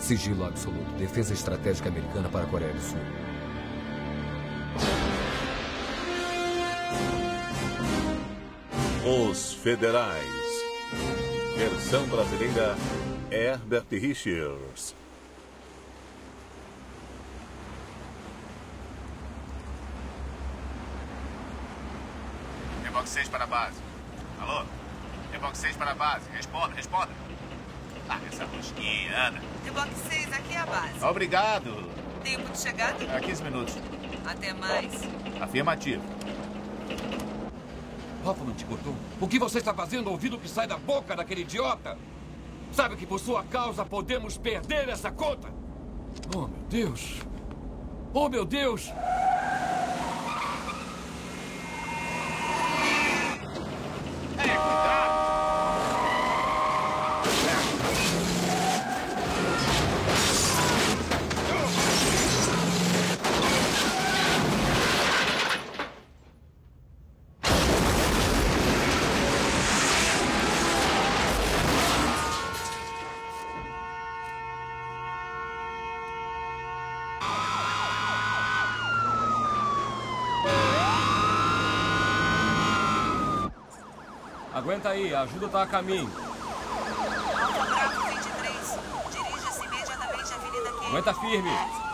Sigilo absoluto. Defesa estratégica americana para a Coreia do Sul. Os Federais. Versão brasileira, Herbert Richards. Reboque 6 para a base. Alô? Reboque 6 para a base. Responda, responda. Ah, essa rosquinha, Ana. Reboque 6, aqui é a base. Obrigado. Tempo de chegada? Há 15 minutos. Até mais. Afirmativo. Hoffman, Ticotum, o que você está fazendo ouvindo o que sai da boca daquele idiota? Sabe que por sua causa podemos perder essa conta? Oh, meu Deus! Oh, meu Deus! Aguenta aí, a ajuda tá a caminho. Alfa Bravo 23. Dirija-se imediatamente à Avenida Kennedy. Aguenta firme.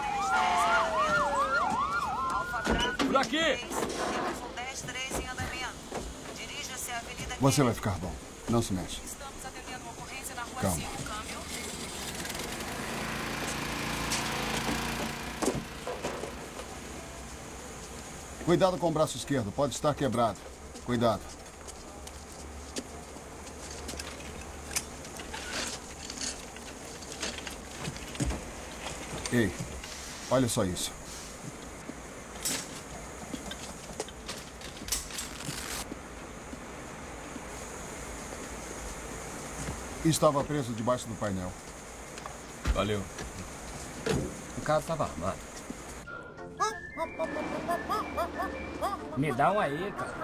Alfa Bravo Por aqui. 23. Temos um 10-3 em andamento. Dirija-se à Avenida Kennedy. Você vai ficar bom. Não se mexe. Estamos atendendo uma ocorrência na rua Calma. 5, câmbio. Cuidado com o braço esquerdo. Pode estar quebrado. Cuidado. Ei, olha só isso. Estava preso debaixo do painel. Valeu. O cara estava armado. Me dá um aí, cara.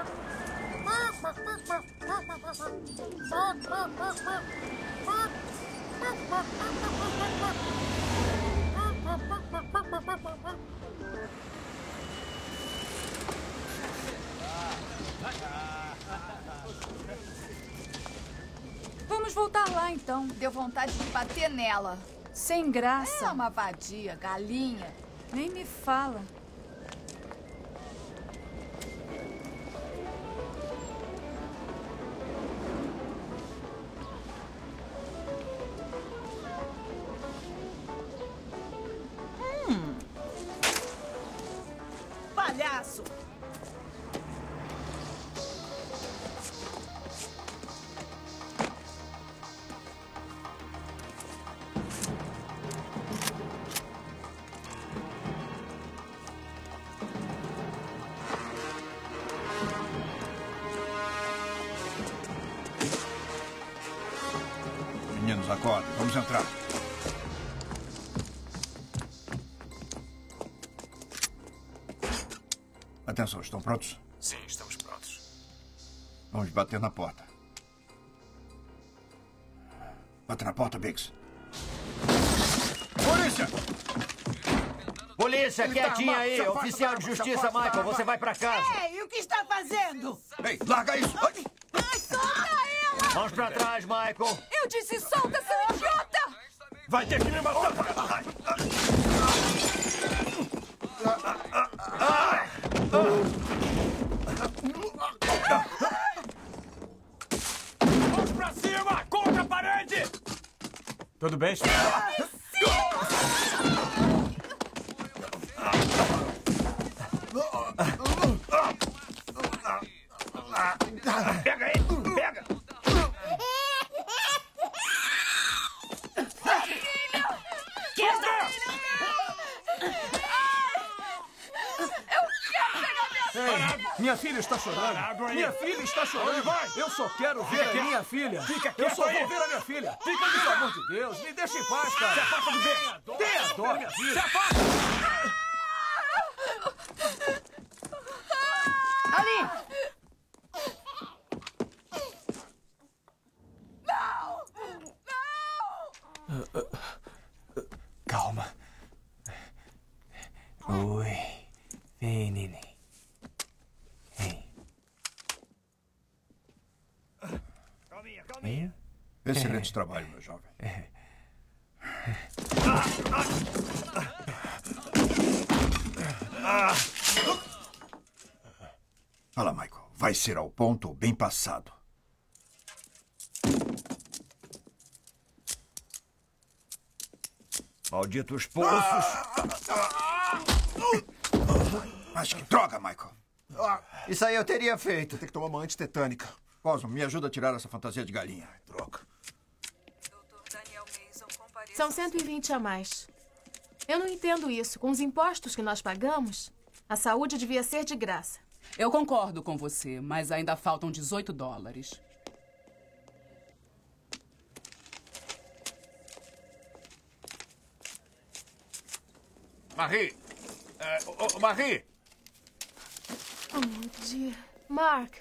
Vamos voltar lá, então. Deu vontade de bater nela. Sem graça. É uma vadia, galinha. Nem me fala. Palhaço! Meninos, acordem. Vamos entrar. Atenção, estão prontos? Sim, estamos prontos. Vamos bater na porta. Bate na porta, Biggs. Polícia! Polícia, quietinha aí. Oficial de justiça, Michael, você vai pra casa. Ei, o que está fazendo? Ei, larga isso! Ai, solta ela! Mãos pra trás, Michael. Eu disse solta, seu idiota! Vai ter que me matar! Mãos pra cima! Contra a parede! Tudo bem, senhor? Pega aí! Pega! Minha filha está chorando. Minha filha está chorando. Eu só quero ver a minha filha. Eu só vou ver a minha filha. Pelo amor de Deus, me deixa em paz, cara. Se afasta do bem. Tenha dó. Se afasta. Ali! Excelente trabalho, meu jovem. Fala, Michael. Vai ser ao ponto ou bem passado? Malditos poços. Mas que droga, Michael. Isso aí eu teria feito. Tem que tomar uma antitetânica. Cosmo, me ajuda a tirar essa fantasia de galinha. Droga. São 120 a mais. Eu não entendo isso. Com os impostos que nós pagamos, a saúde devia ser de graça. Eu concordo com você, mas ainda faltam $18. Marie! Marie! Oh, meu Deus. Mark.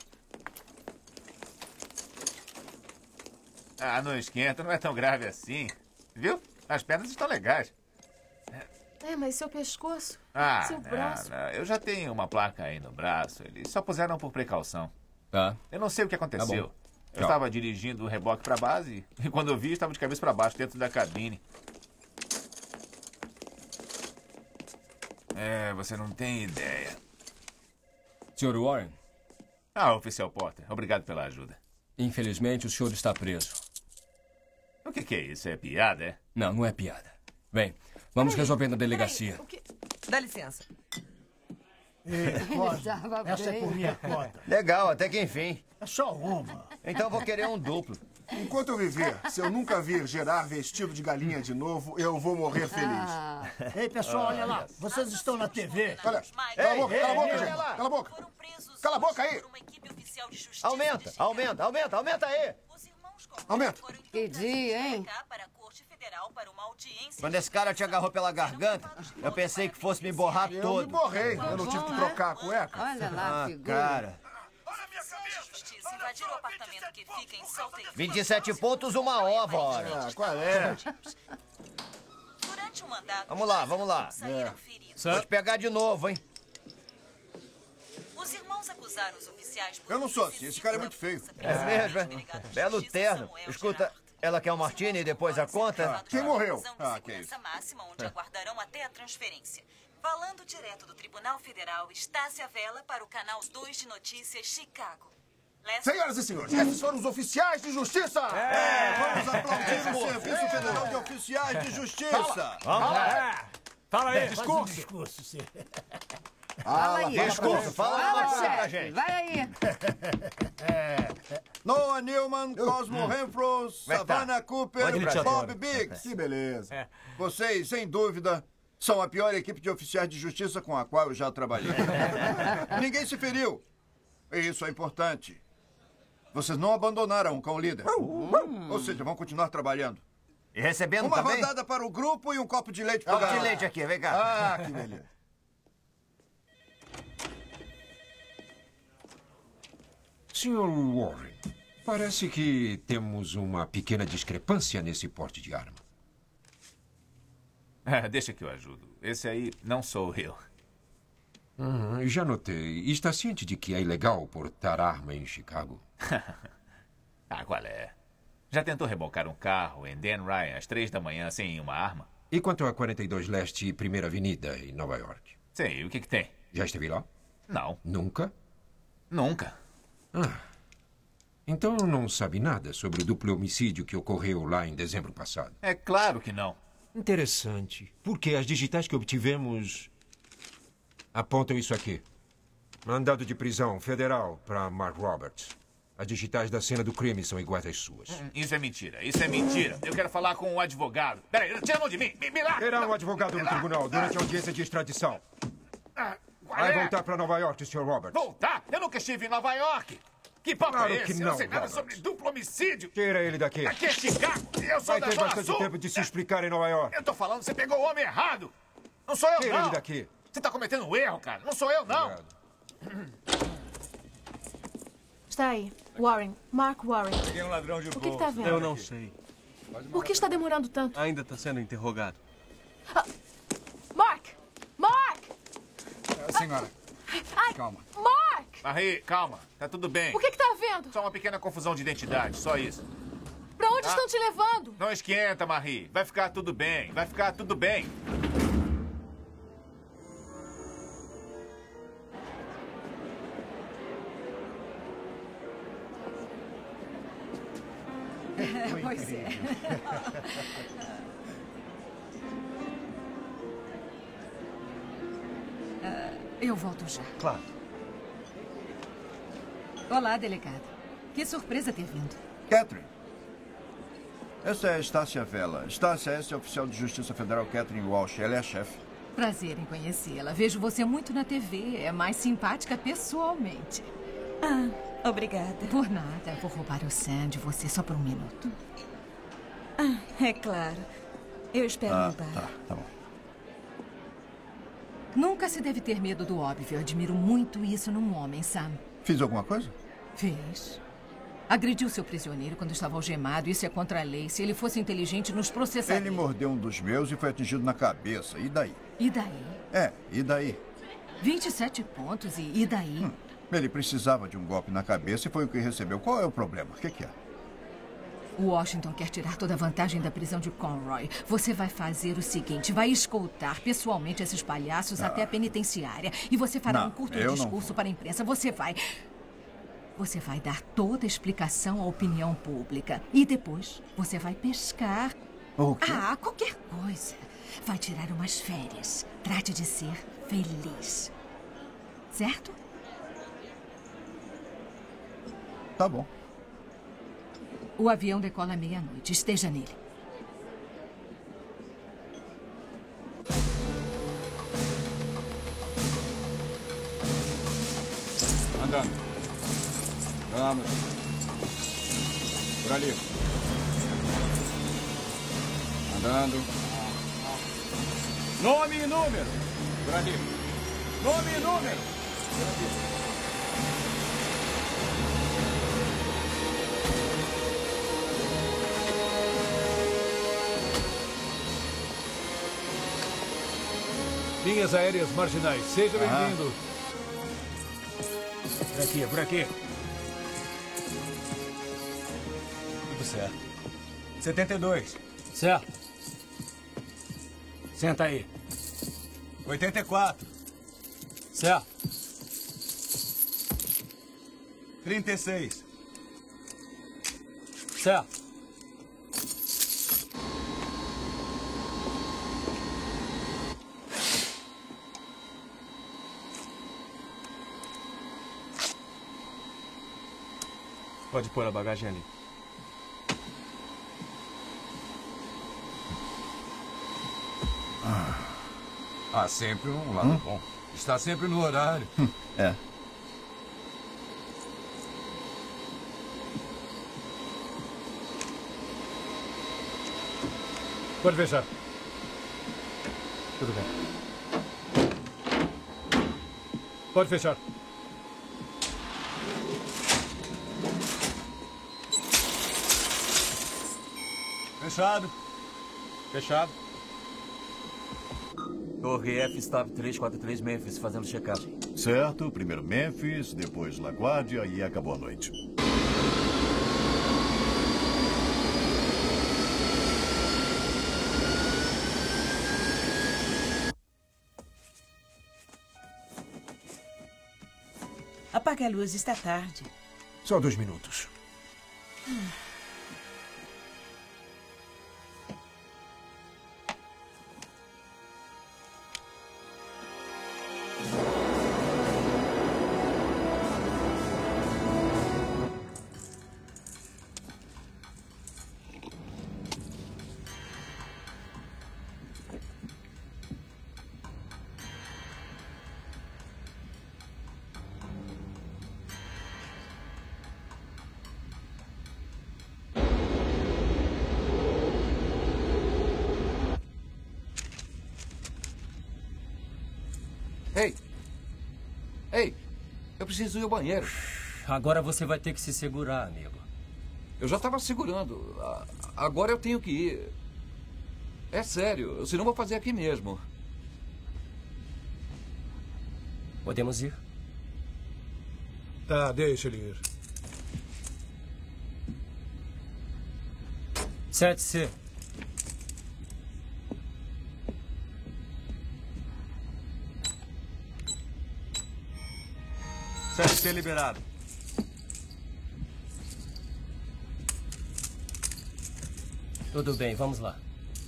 Não esquenta, não é tão grave assim. Viu? As pernas estão legais. Mas seu pescoço, seu não, braço... não. Eu já tenho uma placa aí no braço. Eles só puseram por precaução. Tá. Eu não sei o que aconteceu. Tá bom. Eu estava dirigindo o reboque para a base e quando eu vi, estava de cabeça para baixo, dentro da cabine. Você não tem ideia. Sr. Warren? Oficial Potter, obrigado pela ajuda. Infelizmente, o senhor está preso. O que é isso? É piada, é? Não, não é piada. Bem, vamos resolver na delegacia. Dá licença. Essa é por minha conta. Legal, até que enfim. É só uma. Então vou querer um duplo. Enquanto eu viver, se eu nunca vir Gerard vestido de galinha de novo, eu vou morrer feliz. Ei, pessoal, olha lá. Vocês estão na TV. Olha, cala a boca, gente. Cala a boca. Cala a boca aí. Aumenta aí. Aumenta. Que dia, hein? Quando esse cara te agarrou pela garganta, eu pensei que fosse me borrar todo. Eu me borrei. Eu não tive que trocar a cueca. Olha lá, figura. Cara. Invadiram o apartamento que fica em Salt Lake. 27 pontos, uma ova, hora. Qual é? Durante o mandato, Vamos lá. Vou te pegar de novo, hein? Os irmãos acusaram os oficiais por... Eu não sou assim, esse cara é muito feio. É mesmo, é? Belo terno. Escuta, ela quer um martini e depois a conta? Quem morreu? Que é isso? Máxima, onde aguardarão até a transferência. Falando direto do Tribunal Federal, Estácia Vela para o Canal 2 de Notícias, Chicago. Senhoras e senhores, esses foram os oficiais de justiça! Vamos aplaudir o Serviço Federal de Oficiais de Justiça! Fala aí, discurso. Fala pra gente. Vai aí. Noah Newman, Cosmo Renfro, Savannah Cooper, Bob Biggs. Que beleza. Vocês, sem dúvida, são a pior equipe de oficiais de justiça com a qual eu já trabalhei. Ninguém se feriu. E isso é importante. Vocês não abandonaram o cão líder. Ou seja, vão continuar trabalhando. E recebendo uma também? rodada para o grupo e um copo de leite para o copo de leite aqui, vem cá. Que beleza. Sr. Warren, parece que temos uma pequena discrepância nesse porte de arma. Deixa que eu ajudo. Esse aí não sou eu. Já notei. Está ciente de que é ilegal portar arma em Chicago? Qual é? Já tentou rebocar um carro em Dan Ryan às 3 da manhã sem uma arma? E quanto a 42 Leste e 1ª Avenida em Nova York? Sim, o que tem? Já esteve lá? Não. Nunca? Nunca. Então não sabe nada sobre o duplo homicídio que ocorreu lá em dezembro passado? É claro que não. Interessante. Porque as digitais que obtivemos apontam isso aqui. Mandado de prisão federal para Mark Roberts. As digitais da cena do crime são iguais às suas. Isso é mentira. Eu quero falar com um advogado. Peraí, tira a mão de mim. Me larga. Terá um advogado no tribunal durante a audiência de extradição. Vai voltar para Nova York, Sr. Roberts. Voltar? Eu nunca estive em Nova York. Que papo claro é esse? Que não, eu não sei nada Roberts. sobre duplo homicídio. Tira ele daqui. Aqui é Chicago. Eu sou Vai da ter Zona bastante Sul. tempo de se explicar em Nova York. Eu tô falando, você pegou o homem errado. Não sou eu, Tira não. ele daqui. Você tá cometendo um erro, cara. Não sou eu, não. Obrigado. Está aí. Warren. Mark Warren. Peguei um ladrão de O que está vendo? Eu não sei. Por que está demorando tanto? Ainda está sendo interrogado. Mark! Mark! Senhora, Ai, calma. Mark! Marie, calma. Tá tudo bem. O que tá havendo? Só uma pequena confusão de identidade, só isso. Pra onde estão te levando? Não esquenta, Marie. Vai ficar tudo bem. Vai ficar tudo bem. Pois é. Eu volto já. Claro. Olá, delegado. Que surpresa ter vindo. Catherine. Essa é a Estácia Vela. Estácia, essa é a oficial de Justiça Federal Catherine Walsh. Ela é a chefe. Prazer em conhecê-la. Vejo você muito na TV. É mais simpática pessoalmente. Ah, obrigada. Por nada. Vou roubar o Sam de você só por um minuto. É claro. Eu espero no bar. Tá bom. Nunca se deve ter medo do óbvio. Eu admiro muito isso num homem, Sam. Fiz alguma coisa? Fez. Agrediu seu prisioneiro quando estava algemado. Isso é contra a lei. Se ele fosse inteligente, nos processaria. Ele mordeu um dos meus e foi atingido na cabeça. E daí? E daí? E daí? 27 pontos e daí? Ele precisava de um golpe na cabeça e foi o que recebeu. Qual é o problema? O que é? O Washington quer tirar toda a vantagem da prisão de Conroy. Você vai fazer o seguinte, vai escoltar pessoalmente esses palhaços até a penitenciária. E você fará um curto discurso para a imprensa. Você vai dar toda a explicação à opinião pública. E depois você vai pescar. O quê? Qualquer coisa. Vai tirar umas férias. Trate de ser feliz. Certo? Tá bom. O avião decola à meia-noite. Esteja nele. Andando. Vamos. Por ali. Andando. Nome e número. Por ali. Nome e número. Por ali. Linhas aéreas marginais. Seja bem-vindo. Por aqui, por aqui. Tudo certo. 72. Certo. Senta aí. 84. Certo. 36. Certo. Pode pôr a bagagem ali. Há sempre um lado bom. Está sempre no horário. É. Pode fechar. Tudo bem. Pode fechar. Fechado. Fechado. Torre F-Stop 343 Memphis, fazendo checagem. Certo, primeiro Memphis, depois LaGuardia e acabou a noite. Apague a luz, está tarde. Só 2 minutos. Ei, eu preciso ir ao banheiro. Agora você vai ter que se segurar, amigo. Eu já estava segurando. Agora eu tenho que ir. É sério, senão vou fazer aqui mesmo. Podemos ir? Tá, deixa ele ir. 7C. Ser liberado. Tudo bem, vamos lá.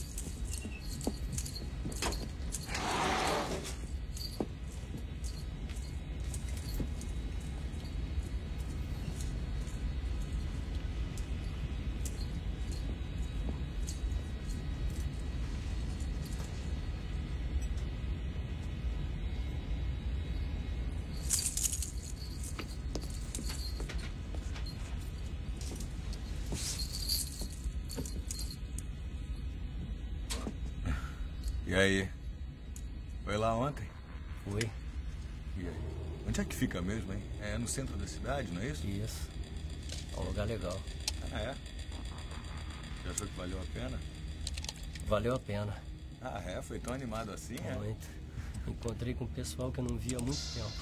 E aí? Foi lá ontem? Fui. E aí? Onde é que fica mesmo, hein? É no centro da cidade, não é isso? Isso. É um lugar legal. Ah, é? Você achou que valeu a pena? Valeu a pena. Ah, é? Foi tão animado assim, é? Muito. Encontrei com um pessoal que eu não via há muito tempo.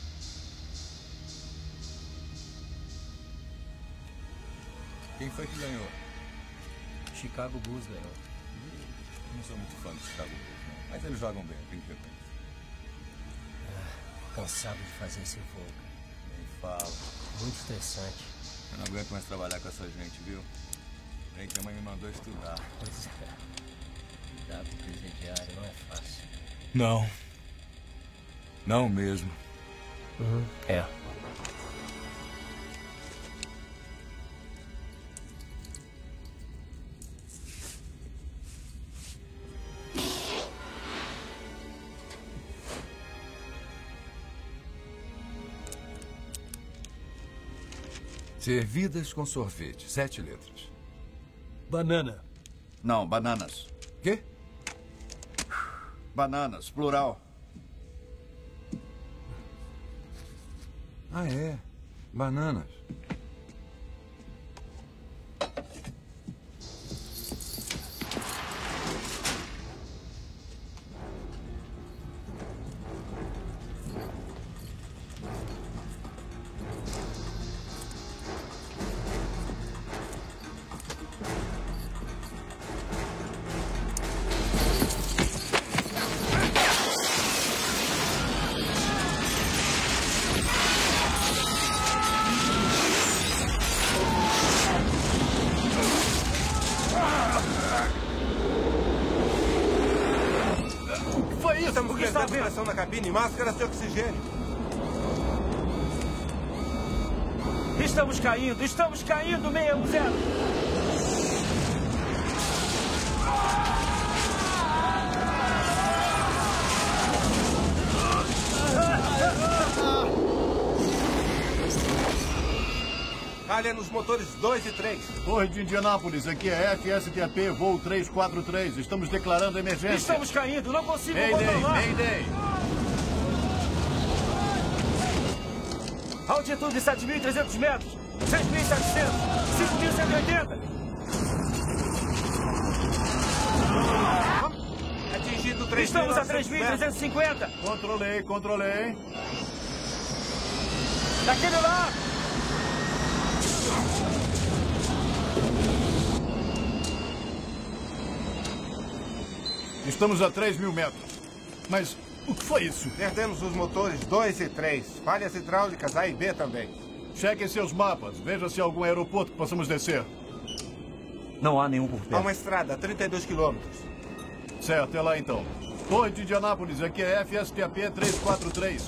Quem foi que ganhou? Chicago Bulls ganhou. Não sou muito fã do Chicago Bulls, não. Mas eles jogam bem, tem que ver com eles. Cansado de fazer esse voo. Nem fala. Muito estressante. Eu não aguento mais trabalhar com essa gente, viu? Bem que a mãe me mandou estudar. Pois é. Lidar com presidiário não é fácil. Não. Não mesmo. É. Servidas com sorvete. 7 letras. Banana. Não, bananas. Quê? Bananas, plural. Ah, é. Bananas. Estamos perdendo pressão na cabine, máscaras de oxigênio. Estamos caindo, 610. Falha nos motores 2 e 3. Torre de Indianápolis, aqui é FSTP, voo 343. Estamos declarando emergência. Estamos caindo, não consigo controlar. Mayday. Altitude 7.300 metros, 6.700, 5.180. Atingido 3.900. Estamos a 3.350. Controlei. Daquele lado. Estamos a 3.000 metros. Mas o que foi isso? Perdemos os motores 2 e 3. Falhas hidráulicas A e B também. Chequem seus mapas. Veja se há algum aeroporto que possamos descer. Não há nenhum por perto. Há uma estrada a 32 quilômetros. Certo, até lá então. Torre de Indianápolis, aqui é FSTP 343.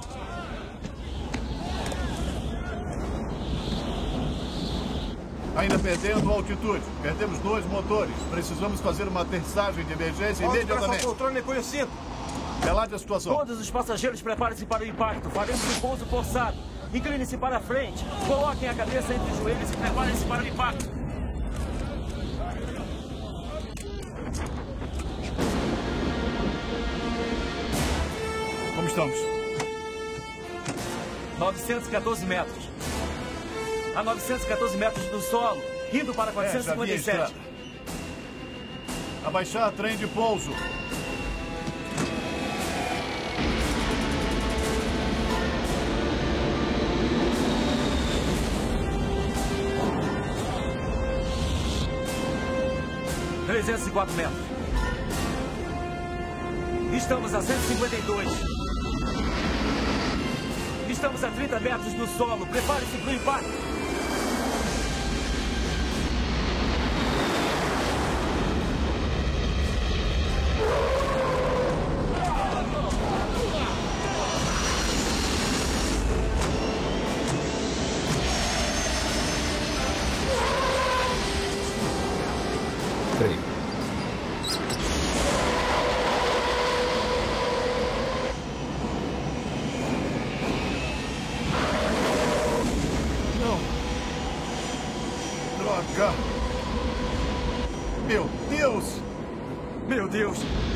Ainda perdendo altitude. Perdemos 2 motores. Precisamos fazer uma aterrissagem de emergência imediatamente. Poltrona e põe o cinto. Relate a situação. Todos os passageiros preparem-se para o impacto. Faremos um pouso forçado. Incline-se para a frente. Coloquem a cabeça entre os joelhos e preparem-se para o impacto. Como estamos? 914 metros. A 914 metros do solo, indo para 457. Abaixar trem de pouso. 304 metros. Estamos a 152. Estamos a 30 metros do solo. Prepare-se para o impacto. Meu Deus! Meu Deus!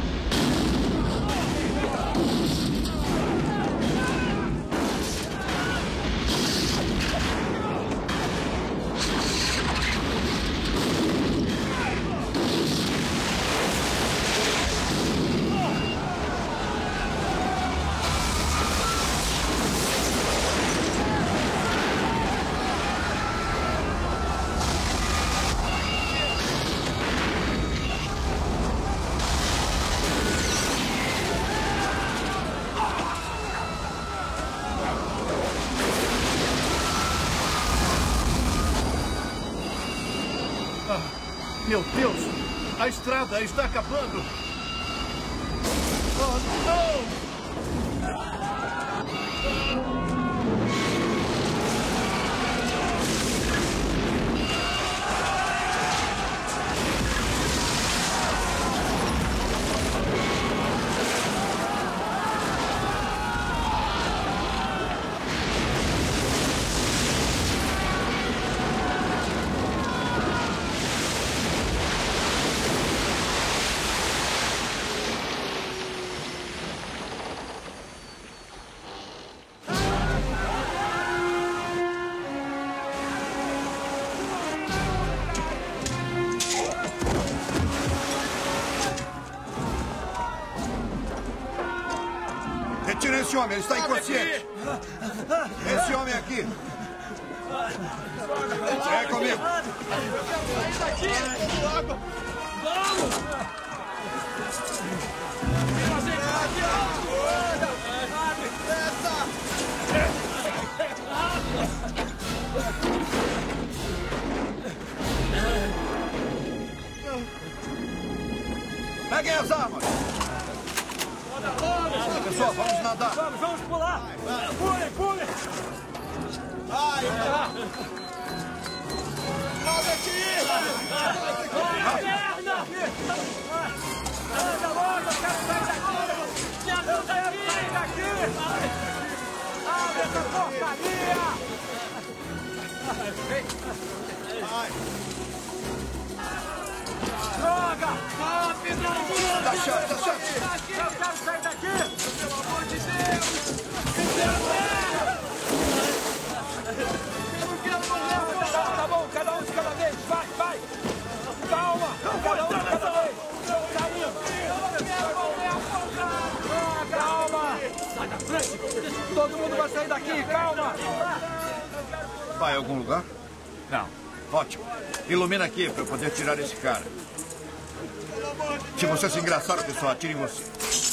Meu Deus! A estrada está acabando! Oh, não! Retira esse homem, ele está inconsciente. Esse homem aqui. Vem comigo. Vamos! Peguem as armas. Pessoal, vamos nadar. Vamos pular. Pulem, pulem. Vai. Nada aqui. Perna. Anda logo, eu quero sair daqui. Me ajuda aqui. Sair daqui. Abre essa porcaria. Droga! Rápido! Tá chato, tá chato! Eu quero sair daqui! Pelo amor de Deus! Eu não quero morrer! Tá bom, cada um de cada vez! Vai, vai! Calma! Cada um de cada vez! Saindo! Eu não quero morrer! Calma! Sai da frente! Todo mundo vai sair daqui! Calma! Vai a algum lugar? Não. Ótimo. Ilumina aqui para eu poder tirar esse cara. Se você se engraçar, pessoal, atire em você.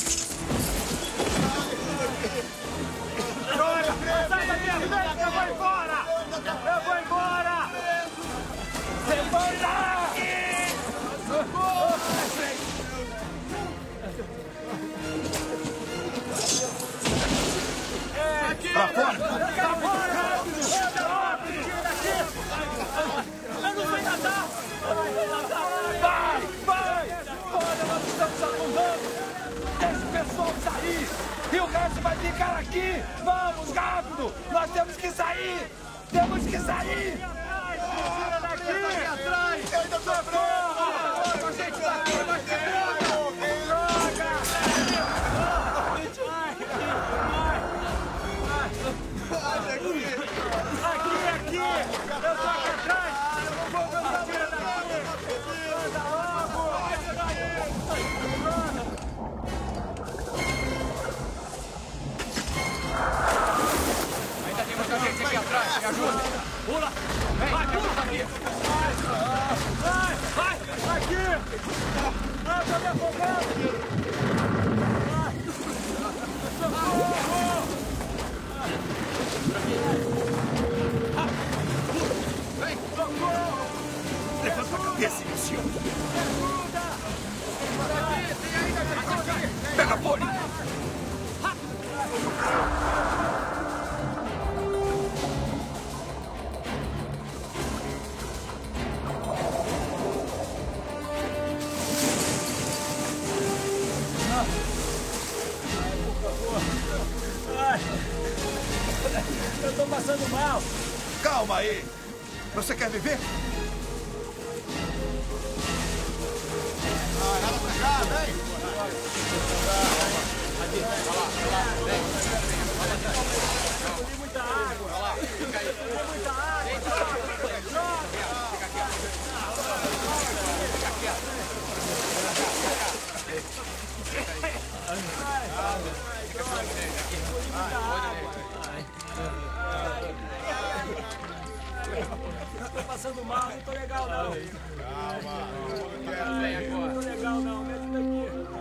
Droga! Sai da minha frente! Eu vou embora! Eu vou embora! Levanta! Pra fora! Pra fora! Tira daqui! Eu não sei nadar! Vai! Vai! Olha, nós estamos afundando! Deixa o pessoal sair! E o resto vai ficar aqui! Vamos, rápido! Nós temos que sair! Temos que sair! Tira daqui! Eu ainda tô pronto! A gente tá aqui, nós queremos! Droga! Aqui! Eu tô aqui atrás! Eu não vou ver! Tira daqui! Anda logo! Ainda tem muita gente aqui atrás, me ajuda. Pula! Ah, tô me afogando! Vem! Socorro! Levanta a cabeça, imbecil! Pega a Poli! Eu tô passando mal. Calma aí. Você quer viver? Nada pra cá, vem. Aqui, vem, vai lá, vem. Eu bebi muita água. Vai lá, fica aí. Eu bebi muita água. Fica quieto. Fica quieto. Tô passando mal, não tô legal não. Calma. Não tô legal não, me ajuda aqui.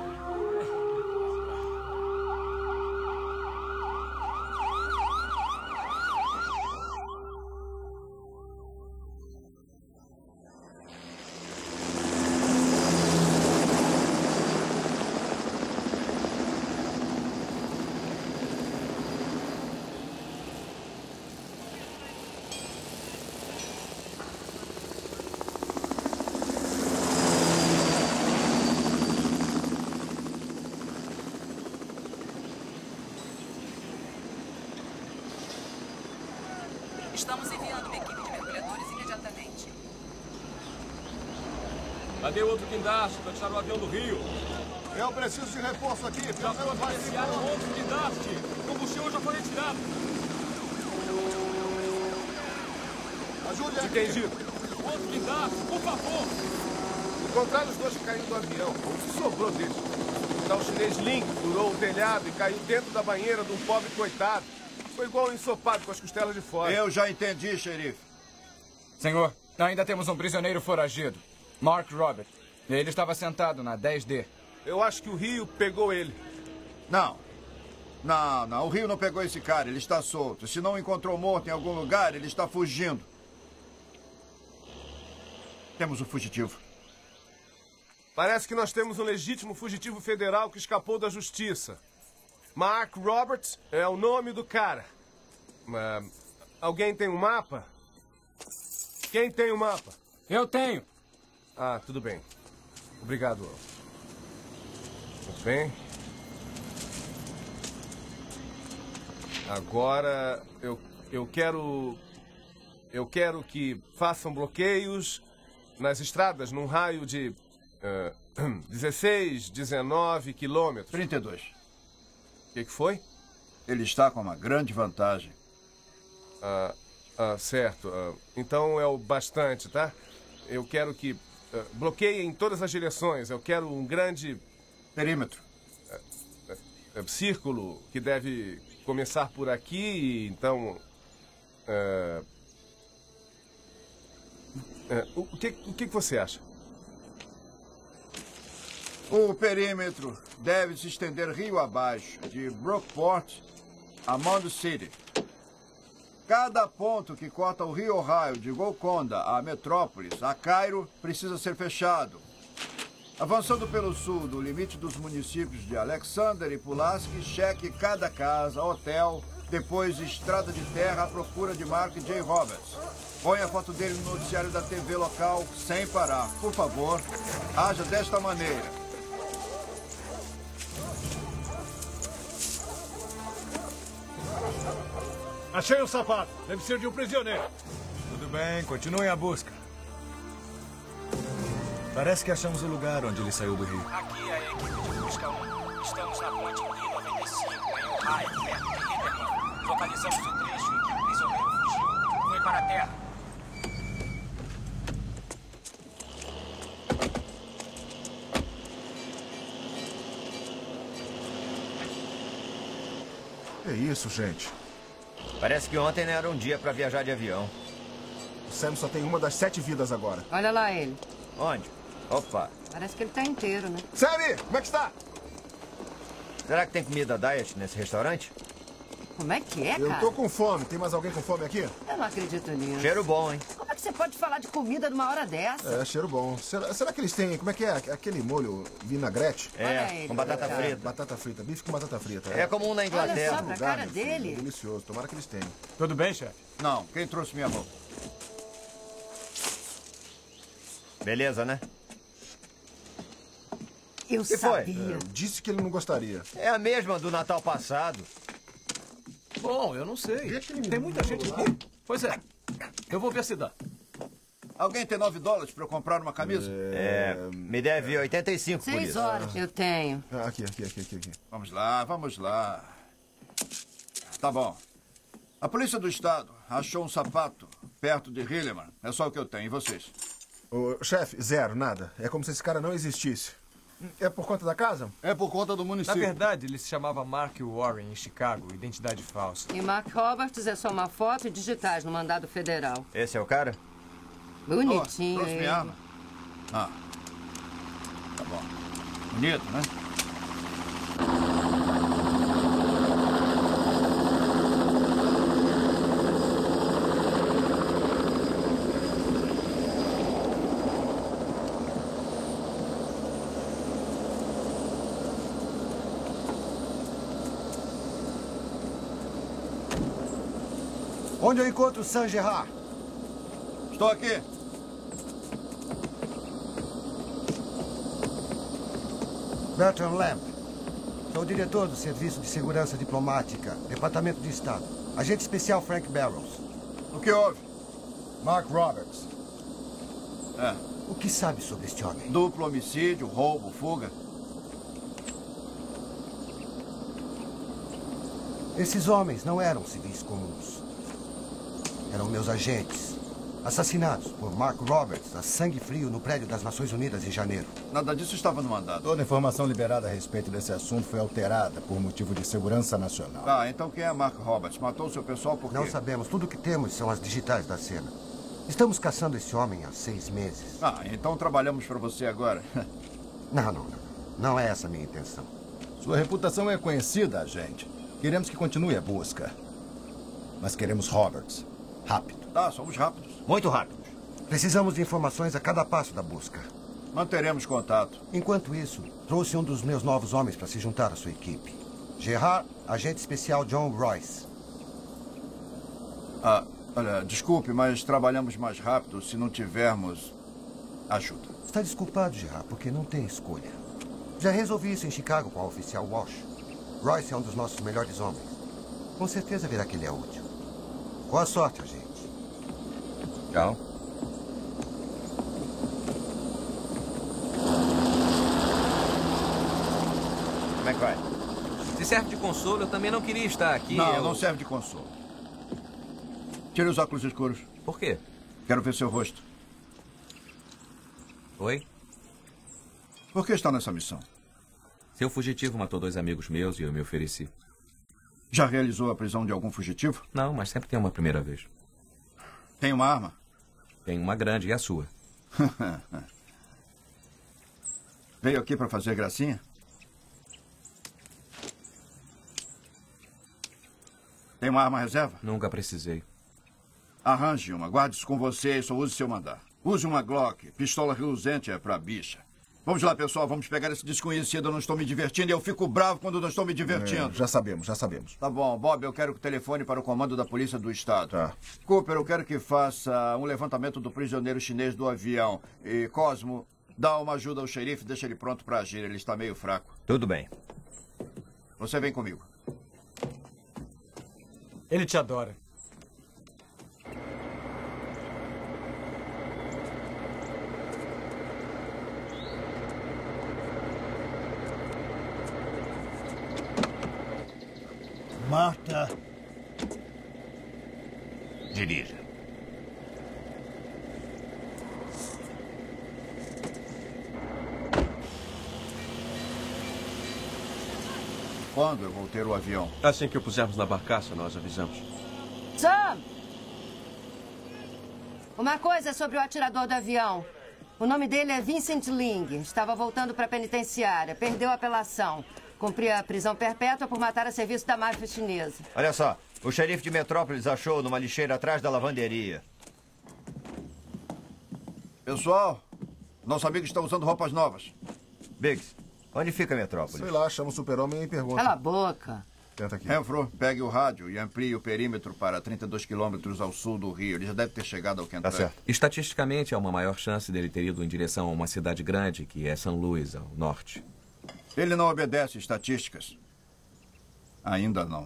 Estamos enviando uma equipe de mergulhadores imediatamente. Cadê o outro guindaste para tirar o avião do Rio? Eu preciso de reforço aqui. Já providenciaram um outro guindaste. O combustível já foi retirado. Ajude aqui. Entendi. Outro guindaste, por favor. Encontraram os dois que caíram do avião. O que sobrou deles? O chinês Link furou o telhado e caiu dentro da banheira de um pobre coitado. Foi igual um ensopado com as costelas de fora. Eu já entendi, xerife. Senhor, ainda temos um prisioneiro foragido. Mark Robert. Ele estava sentado na 10D. Eu acho que o Rio pegou ele. Não. O Rio não pegou esse cara. Ele está solto. Se não o encontrou morto em algum lugar, ele está fugindo. Temos um fugitivo. Parece que nós temos um legítimo fugitivo federal que escapou da justiça. Mark Roberts é o nome do cara. Alguém tem um mapa? Quem tem o mapa? Eu tenho. Ah, tudo bem. Obrigado. Muito bem. Agora eu quero que façam bloqueios nas estradas num raio de 16, 19 quilômetros. 32. O que foi? Ele está com uma grande vantagem. Certo. Então é o bastante, tá? Eu quero que bloqueiem em todas as direções. Eu quero um grande... perímetro. Círculo que deve começar por aqui, então... O que você acha? O perímetro deve se estender rio abaixo, de Brookport a Mound City. Cada ponto que corta o rio Ohio de Golconda a Metrópolis, a Cairo, precisa ser fechado. Avançando pelo sul do limite dos municípios de Alexander e Pulaski, cheque cada casa, hotel, depois estrada de terra à procura de Mark J. Roberts. Põe a foto dele no noticiário da TV local sem parar. Por favor, haja desta maneira. Achei o sapato. Deve ser de um prisioneiro. Tudo bem, continuem a busca. Parece que achamos o lugar onde ele saiu do rio. Aqui é a equipe de busca 1. Estamos na ponte I-95, em Ohio, perto de Linderman. Localizamos o trecho em que o prisioneiro fugiu. Foi para a terra. É isso, gente. Parece que ontem não era um dia para viajar de avião. O Sam só tem uma das 7 vidas agora. Olha lá ele. Onde? Opa. Parece que ele tá inteiro, né? Sammy, como é que está? Será que tem comida diet nesse restaurante? Como é que é, cara? Eu tô com fome. Tem mais alguém com fome aqui? Eu não acredito nisso. Cheiro bom, hein? Como é que você pode falar de comida numa hora dessa? É, cheiro bom. Será que eles têm... Como é que é? Aquele molho vinagrete? É, com batata frita. Batata frita. Bife com batata frita. É comum na Inglaterra. Olha só pra cara dele. É delicioso. Tomara que eles tenham. Tudo bem, chefe? Não. Quem trouxe minha roupa? Beleza, né? Eu que sabia. Foi? Disse que ele não gostaria. É a mesma do Natal passado. Bom, eu não sei. Tem muita gente aqui. Pois é. Eu vou ver se dá. Alguém tem $9 para eu comprar uma camisa? Me deve 85 por 6 isso. horas. Eu tenho. Aqui. Vamos lá. Tá bom. A Polícia do Estado achou um sapato perto de Hilleman. É só o que eu tenho. E vocês? Chefe, zero, nada. É como se esse cara não existisse. É por conta da casa? É por conta do município. Na verdade, ele se chamava Mark Warren, em Chicago. Identidade falsa. E Mark Roberts é só uma foto e digitais no mandado federal. Esse é o cara? Bonitinho. Trouxe minha arma? Tá bom. Bonito, né? Onde eu encontro o Saint Gerard? Estou aqui. Bertrand Lamb. Sou o diretor do Serviço de Segurança Diplomática, Departamento de Estado. Agente especial Frank Barrows. O que houve? Mark Roberts. O que sabe sobre este homem? Duplo homicídio, roubo, fuga. Esses homens não eram civis comuns. Eram meus agentes. Assassinados por Mark Roberts a sangue frio no prédio das Nações Unidas em janeiro. Nada disso estava no mandado. Toda a informação liberada a respeito desse assunto foi alterada por motivo de segurança nacional. Então quem é Mark Roberts? Matou o seu pessoal por quê? Não sabemos. Tudo o que temos são as digitais da cena. Estamos caçando esse homem há 6 meses. Então trabalhamos para você agora. Não. Não é essa a minha intenção. Sua reputação é conhecida, agente. Queremos que continue a busca. Mas queremos Roberts. Rápido. Somos rápidos. Muito rápidos. Precisamos de informações a cada passo da busca. Manteremos contato. Enquanto isso, trouxe um dos meus novos homens para se juntar à sua equipe. Gerard, agente especial John Royce. Olha, desculpe, mas trabalhamos mais rápido se não tivermos ajuda. Está desculpado, Gerard, porque não tem escolha. Já resolvi isso em Chicago com a oficial Walsh. Royce é um dos nossos melhores homens. Com certeza verá que ele é útil. Boa sorte, agente. Tchau. Como é que vai? Se serve de consolo, eu também não queria estar aqui. Não serve de consolo. Tire os óculos escuros. Por quê? Quero ver seu rosto. Oi? Por que está nessa missão? Seu fugitivo matou 2 amigos meus e eu me ofereci. Já realizou a prisão de algum fugitivo? Não, mas sempre tem uma primeira vez. Tem uma arma? Tem uma grande, e a sua? Veio aqui para fazer gracinha? Tem uma arma reserva? Nunca precisei. Arranje uma, guarde isso com você e só use se eu mandar. Use uma Glock, pistola reluzente é pra bicha. Vamos lá, pessoal, vamos pegar esse desconhecido. Eu não estou me divertindo e eu fico bravo quando não estou me divertindo. Já sabemos. Tá bom, Bob, eu quero que telefone para o comando da Polícia do Estado. Tá. Cooper, eu quero que faça um levantamento do prisioneiro chinês do avião. E Cosmo, dá uma ajuda ao xerife, deixa ele pronto para agir. Ele está meio fraco. Tudo bem. Você vem comigo. Ele te adora. Marta. Dirija. Quando eu vou ter o avião? Assim que o pusermos na barcaça, nós avisamos. Sam! Uma coisa sobre o atirador do avião. O nome dele é Vincent Ling. Estava voltando para a penitenciária. Perdeu a apelação. Cumpria a prisão perpétua por matar a serviço da máfia chinesa. Olha só, o xerife de Metrópolis achou numa lixeira atrás da lavanderia. Pessoal, nosso amigo está usando roupas novas. Biggs, onde fica Metrópolis? Sei lá, chama o super-homem e pergunta. Cala a boca. Tenta aqui. Renfro, pegue o rádio e amplie o perímetro para 32 quilômetros ao sul do Rio. Ele já deve ter chegado ao Kentucky. Tá certo. Estatisticamente, há uma maior chance dele ter ido em direção a uma cidade grande, que é St. Louis, ao norte. Ele não obedece estatísticas. Ainda não.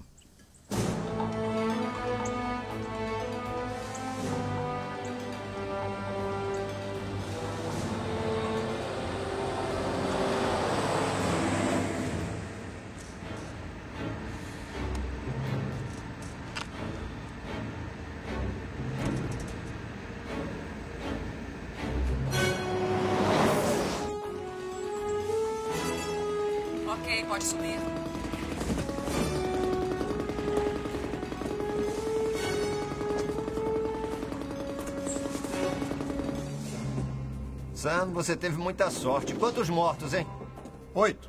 Ok, pode subir. Sam, você teve muita sorte. Quantos mortos, hein? 8.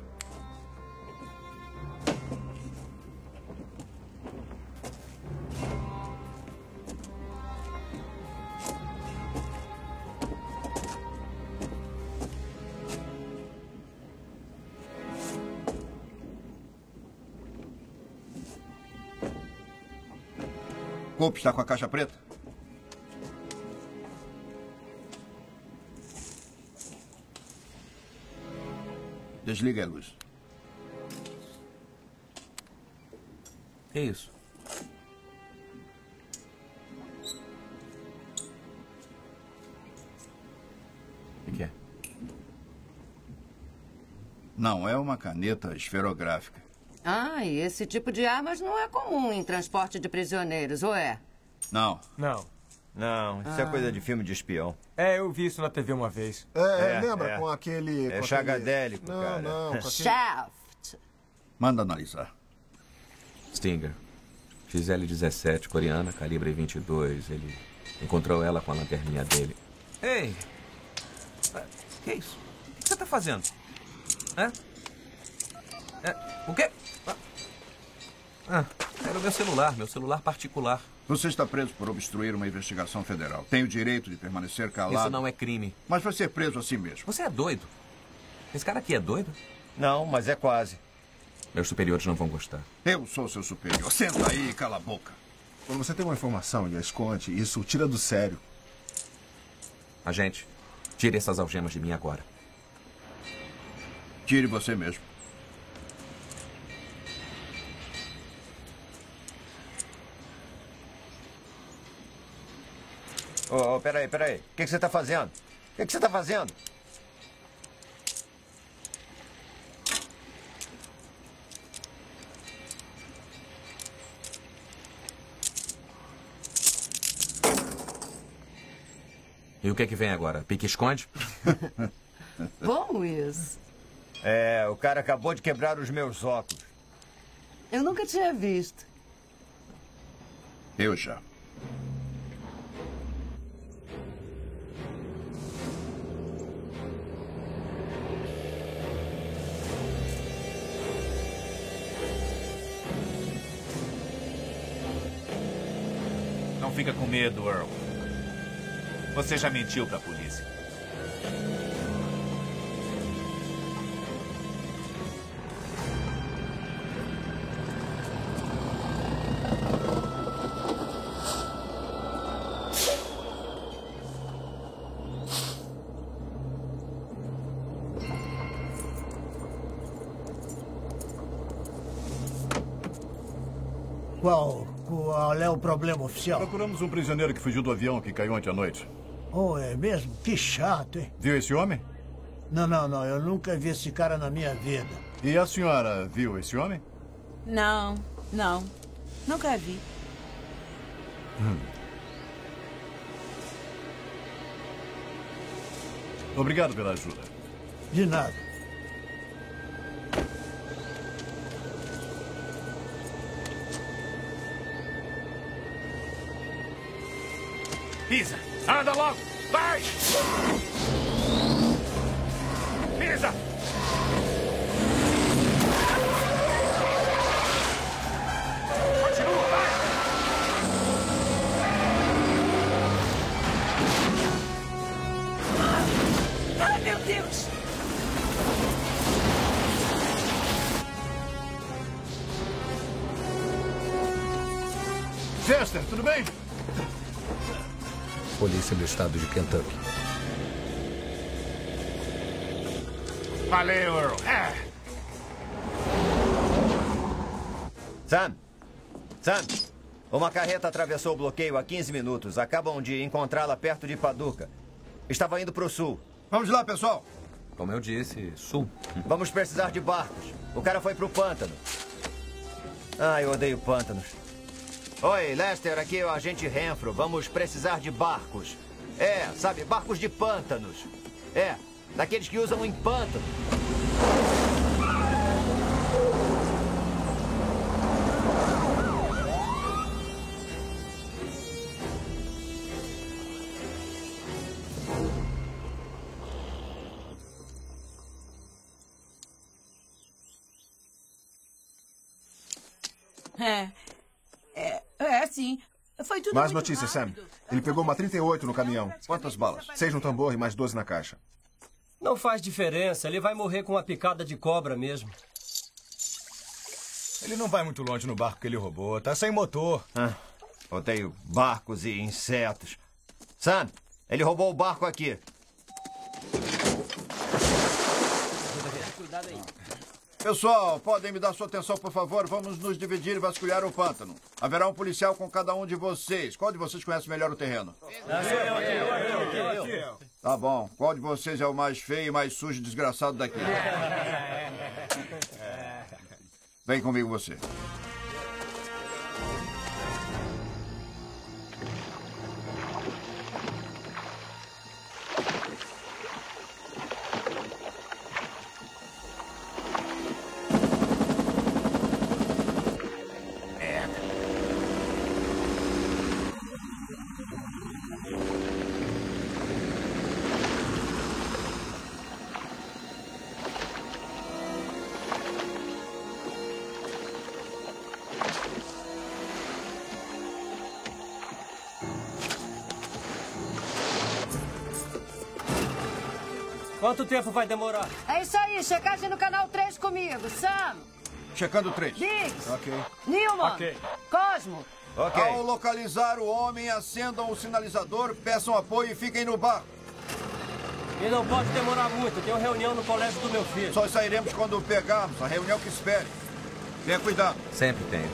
Cope está com a caixa preta? Desliga a luz. Que isso? O que é? Não, é uma caneta esferográfica. Ah, e esse tipo de armas não é comum em transporte de prisioneiros, ou é? Não. Não. Não, isso é coisa de filme de espião. É, eu vi isso na TV uma vez. Lembra com aquele... É chagadélico, cara. Não, com aquele... Shaft. Manda analisar. Stinger. XL-17, coreana, calibre 22. Ele encontrou ela com a lanterninha dele. Ei! Que isso? O que você tá fazendo? O quê? Era o meu celular particular. Você está preso por obstruir uma investigação federal. Tem o direito de permanecer calado. Isso não é crime. Mas vai ser preso assim mesmo. Você é doido? Esse cara aqui é doido? Não, mas é quase. Meus superiores não vão gostar. Eu sou seu superior. Senta aí e cala a boca. Quando você tem uma informação e a esconde, isso tira do sério. Agente, tire essas algemas de mim agora. Tire você mesmo. Peraí. O que você está fazendo? O que você está fazendo? E o que vem agora? Pique-esconde? Bom isso. O cara acabou de quebrar os meus óculos. Eu nunca tinha visto. Eu já. Não fica com medo, Earl. Você já mentiu pra polícia. Qual é o problema, oficial? Procuramos um prisioneiro que fugiu do avião que caiu ontem à noite. Oh, é mesmo? Que chato, hein? Viu esse homem? Não. Eu nunca vi esse cara na minha vida. E a senhora viu esse homem? Não. Nunca vi. Obrigado pela ajuda. De nada. Pisa! Anda logo! Vai! Meu Deus! Chester, tudo bem? Polícia do estado de Kentucky. Valeu, Earl. Sam! Uma carreta atravessou o bloqueio há 15 minutos. Acabam de encontrá-la perto de Paducah. Estava indo para o sul. Vamos lá, pessoal. Como eu disse, sul. Vamos precisar de barcos. O cara foi pro pântano. Ah, eu odeio pântanos. Oi, Lester, aqui é o agente Renfro. Vamos precisar de barcos. Sabe, barcos de pântanos. Daqueles que usam em pântano. Sim. Foi tudo Mais muito notícias, Sam. rápido. Ele pegou uma 38 no caminhão. Quantas balas? 6 no tambor e mais 12 na caixa. Não faz diferença. Ele vai morrer com uma picada de cobra mesmo. Ele não vai muito longe no barco que ele roubou. Tá sem motor. Odeio barcos e insetos. Sam, ele roubou o barco aqui. Cuidado aí. Pessoal, podem me dar sua atenção, por favor? Vamos nos dividir e vasculhar o pântano. Haverá um policial com cada um de vocês. Qual de vocês conhece melhor o terreno? Tá bom. Qual de vocês é o mais feio e mais sujo e desgraçado daqui? Vem comigo, você. Quanto tempo vai demorar? É isso aí, checagem no canal 3 comigo. Sam. Checando 3. Biggs. Ok. Newman. Ok. Cosmo. Ok. Ao localizar o homem, acendam o sinalizador, peçam apoio e fiquem no barco. E não pode demorar muito. Tenho reunião no colégio do meu filho. Só sairemos quando pegarmos. A reunião que espere. Tenha cuidado. Sempre tenho.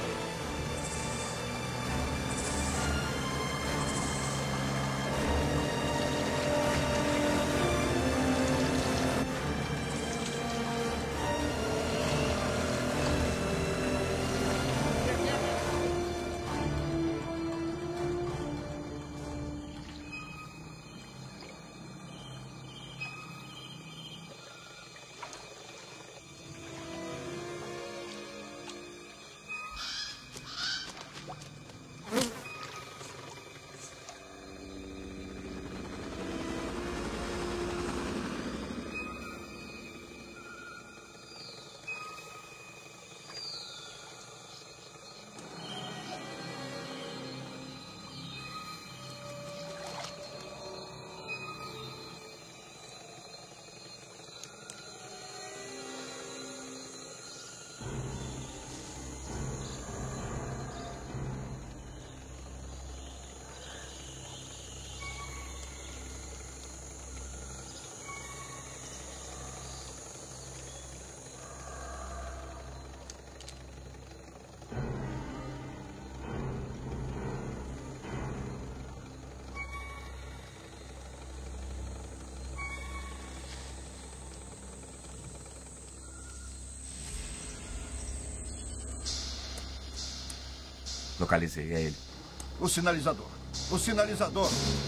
Localizei, é ele. O sinalizador. O sinalizador.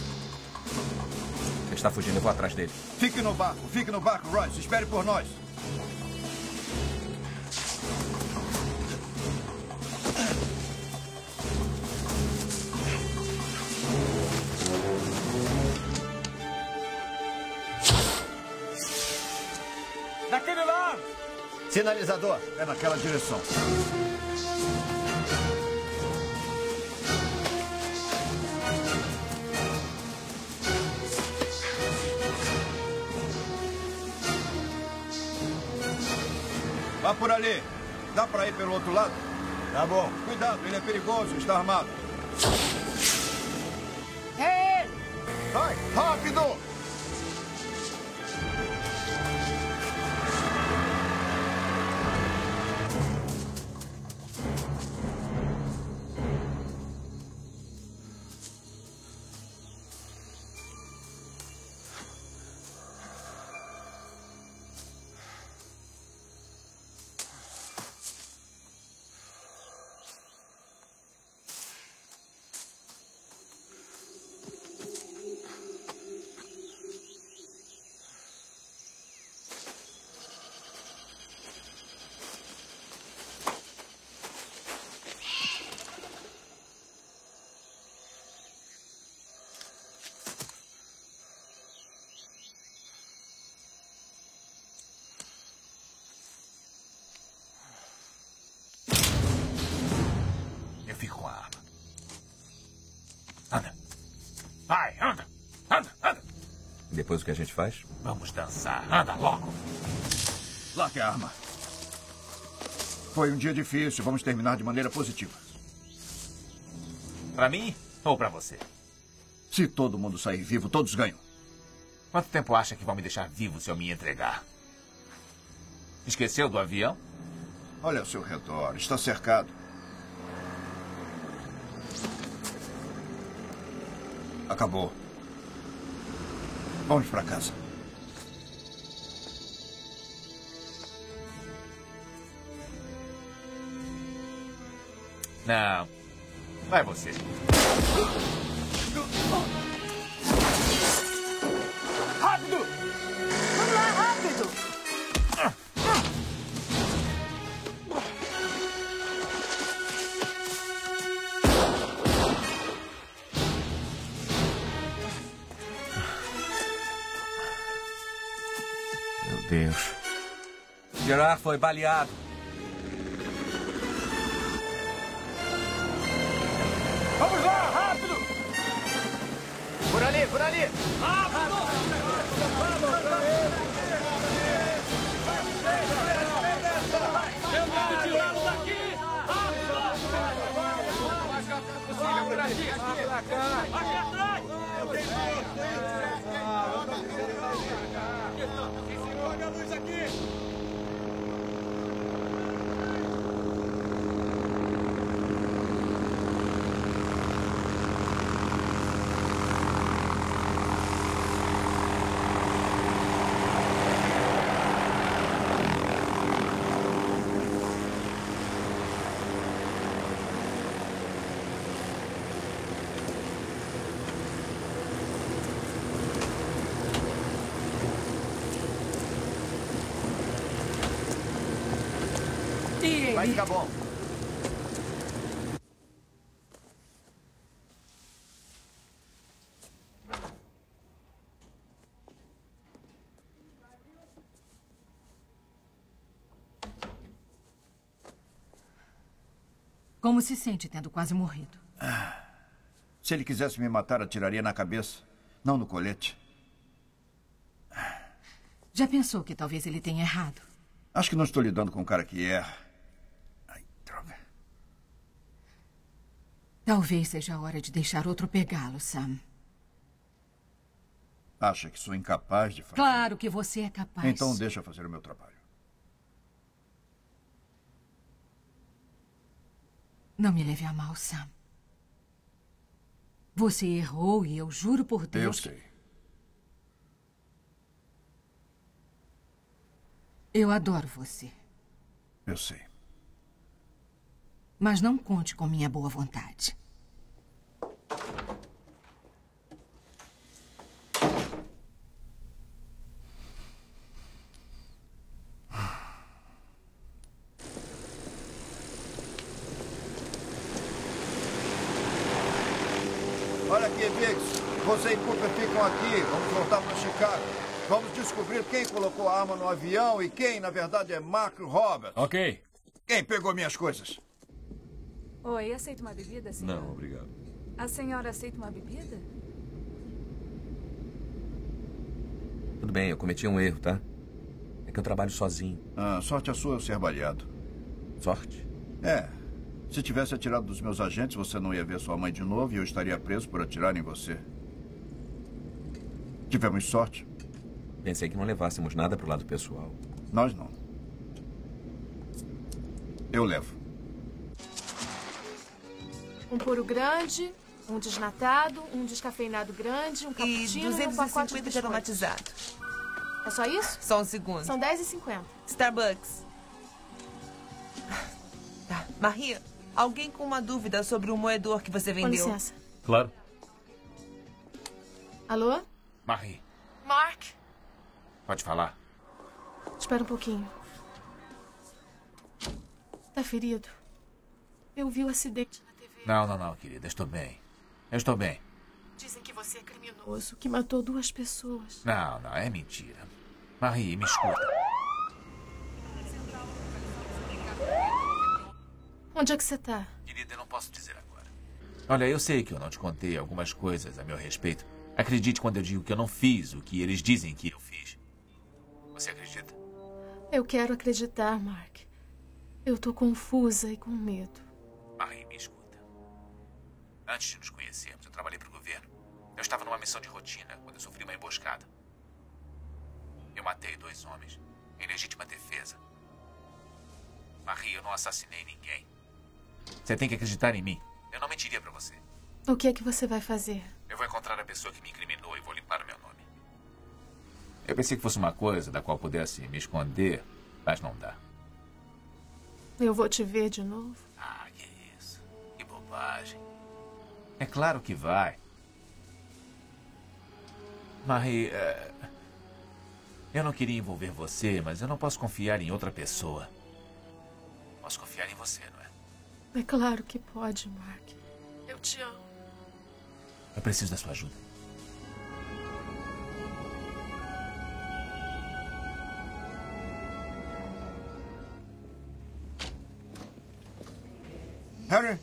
Ele está fugindo, eu vou atrás dele. Fique no barco, Royce. Espere por nós. Daquele lado! Sinalizador. É naquela direção. Vá por ali. Dá pra ir pelo outro lado? Tá bom. Cuidado, ele é perigoso, está armado. É ele! Vai, rápido! Eu fico com a arma. Anda. Vai, anda. Anda, anda. Depois o que a gente faz? Vamos dançar. Anda logo. Largue a arma. Foi um dia difícil. Vamos terminar de maneira positiva. Pra mim ou pra você? Se todo mundo sair vivo, todos ganham. Quanto tempo acha que vão me deixar vivo se eu me entregar? Esqueceu do avião? Olha ao seu redor. Está cercado. Acabou. Vamos pra casa. Não. Vai você. Rápido! Vamos lá, rápido! Meu Deus. Gerard foi baleado. Vamos lá, rápido! Por ali, por ali! Temos que tirá-lo daqui! Possível por aqui! Aqui atrás! Apaga a luz aqui! Vai ficar bom. Como se sente tendo quase morrido? Se ele quisesse me matar, atiraria na cabeça, não no colete. Já pensou que talvez ele tenha errado? Acho que não estou lidando com um cara que erra. Ai, droga. Talvez seja a hora de deixar outro pegá-lo, Sam. Acha que sou incapaz de fazer? Claro que você é capaz. Então deixa eu fazer o meu trabalho. Não me leve a mal, Sam. Você errou e eu juro por Deus... Eu sei. Eu adoro você. Eu sei. Mas não conte com minha boa vontade. Olha aqui, Biggs. Você e Cooper ficam aqui. Vamos voltar para Chicago. Vamos descobrir quem colocou a arma no avião e quem, na verdade, é Mark Roberts. Ok. Quem pegou minhas coisas? Oi, aceita uma bebida, senhora? Não, obrigado. A senhora aceita uma bebida? Tudo bem, eu cometi um erro, tá? É que eu trabalho sozinho. Sorte a sua eu ser baleado. Sorte? É. Se tivesse atirado dos meus agentes, você não ia ver sua mãe de novo e eu estaria preso por atirar em você. Tivemos sorte. Pensei que não levássemos nada pro lado pessoal. Nós não. Eu levo. Um puro grande, um desnatado, um descafeinado grande, um cappuccino e um pacote de de aromatizado. É só isso? Só um segundo. São 10,50. Starbucks. Tá. Maria, alguém com uma dúvida sobre o moedor que você vendeu? Com licença. Claro. Alô? Marie, Mark? pode falar? Espera um pouquinho. Tá ferido? Eu vi o acidente na TV. Não, querida. Estou bem. Eu estou bem. Dizem que você é criminoso, que matou 2 pessoas. Não, é mentira. Marie, me escuta. Onde é que você tá? Querida, eu não posso dizer agora. Olha, eu sei que eu não te contei algumas coisas a meu respeito. Acredite quando eu digo que eu não fiz o que eles dizem que eu fiz. Você acredita? Eu quero acreditar, Mark. Eu tô confusa e com medo. Marie, me escuta. Antes de nos conhecermos, eu trabalhei para o governo. Eu estava numa missão de rotina quando eu sofri uma emboscada. Eu matei 2 homens em legítima defesa. Marie, eu não assassinei ninguém. Você tem que acreditar em mim. Eu não mentiria para você. O que é que você vai fazer? Eu vou encontrar a pessoa que me incriminou e vou limpar o meu nome. Eu pensei que fosse uma coisa da qual pudesse me esconder, mas não dá. Eu vou te ver de novo? Que isso. Que bobagem. É claro que vai. Marie, eu não queria envolver você, mas eu não posso confiar em outra pessoa. Posso confiar em você, não é? É claro que pode, Mark. Eu te amo. Eu preciso da sua ajuda. Harry?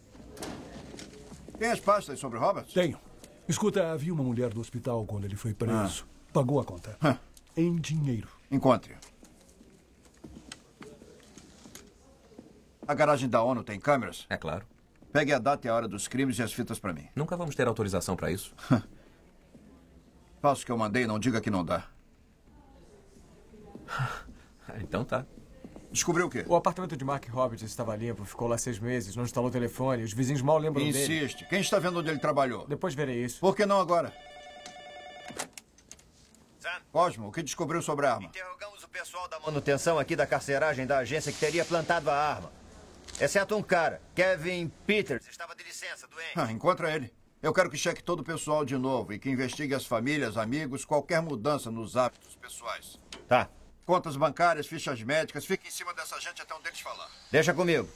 Tem as pastas sobre Roberts? Tenho. Escuta, havia uma mulher do hospital quando ele foi preso. Pagou a conta. Em dinheiro. Encontre. A garagem da ONU tem câmeras? É claro. Pegue a data e a hora dos crimes e as fitas para mim. Nunca vamos ter autorização para isso. Faça o que eu mandei e não diga que não dá. Então tá. Descobriu o quê? O apartamento de Mark Roberts estava limpo, ficou lá 6 meses, não instalou telefone, os vizinhos mal lembram dele. Insiste. Quem está vendo onde ele trabalhou? Depois verei isso. Por que não agora? Cosmo, o que descobriu sobre a arma? Interrogamos o pessoal da manutenção aqui da carceragem da agência que teria plantado a arma. Exceto um cara, Kevin Peters, estava de licença, doente. Encontra ele. Eu quero que cheque todo o pessoal de novo e que investigue as famílias, amigos, qualquer mudança nos hábitos pessoais. Tá. Contas bancárias, fichas médicas, fique em cima dessa gente até um deles falar. Deixa comigo.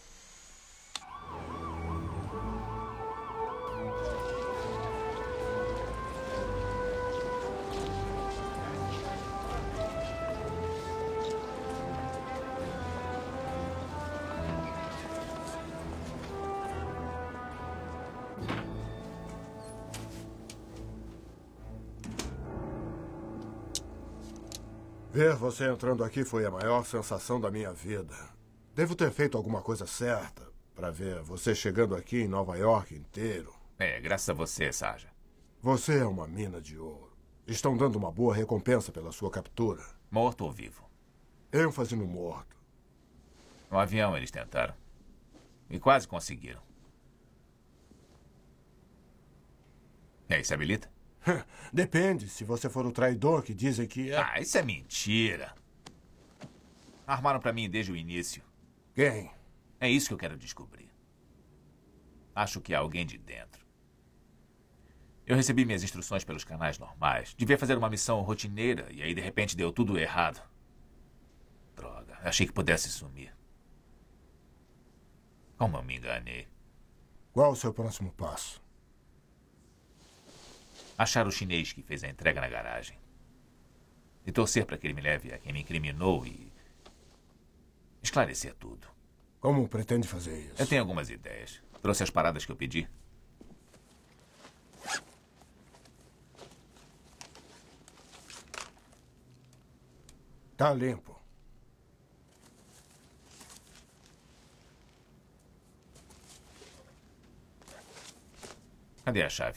Ver você entrando aqui foi a maior sensação da minha vida. Devo ter feito alguma coisa certa para ver você chegando aqui em Nova York inteiro. Graças a você, Sarja. Você é uma mina de ouro. Estão dando uma boa recompensa pela sua captura. Morto ou vivo? ênfase no morto. No avião eles tentaram. E quase conseguiram. E aí, se habilita? Depende, se você for o traidor que dizem que é. Ah, isso é mentira. Armaram pra mim desde o início. Quem? É isso que eu quero descobrir. Acho que há alguém de dentro. Eu recebi minhas instruções pelos canais normais. Devia fazer uma missão rotineira e aí, de repente, deu tudo errado. Droga, achei que pudesse sumir. Como eu me enganei. Qual o seu próximo passo? Achar o chinês que fez a entrega na garagem. E torcer para que ele me leve a quem me incriminou e esclarecer tudo. Como pretende fazer isso? Eu tenho algumas ideias. Trouxe as paradas que eu pedi. Tá limpo. Cadê a chave?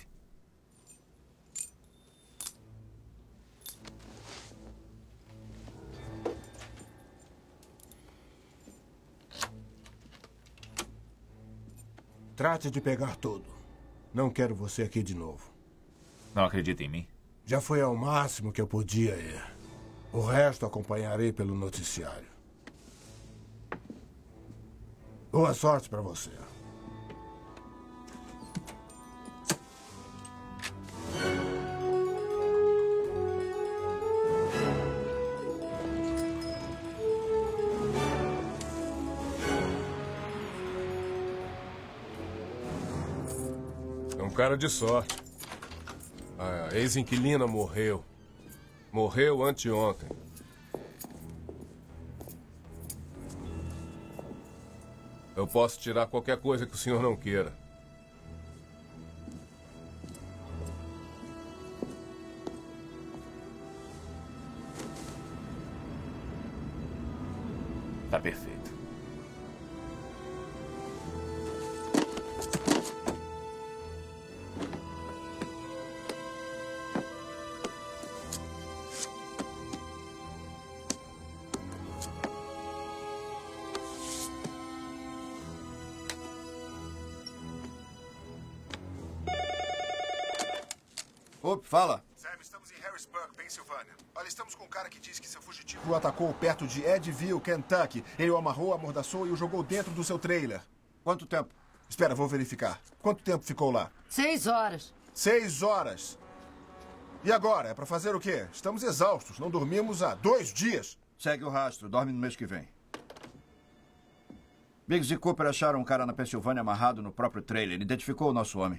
Trate de pegar tudo. Não quero você aqui de novo. Não acredita em mim? Já foi ao máximo que eu podia ir. O resto acompanharei pelo noticiário. Boa sorte para você. É um cara de sorte. A ex-inquilina morreu. Morreu anteontem. Eu posso tirar qualquer coisa que o senhor não queira. Tá perfeito. Fala. Sam, estamos em Harrisburg, Pensilvânia. Olha, estamos com um cara que diz que seu fugitivo o atacou perto de Edville, Kentucky. Ele o amarrou, amordaçou e o jogou dentro do seu trailer. Quanto tempo? Espera, vou verificar. Quanto tempo ficou lá? 6 horas. 6 horas. E agora? É pra fazer o quê? Estamos exaustos. Não dormimos há 2 dias. Segue o rastro. Dorme no mês que vem. Biggs e Cooper acharam um cara na Pensilvânia amarrado no próprio trailer. Identificou o nosso homem.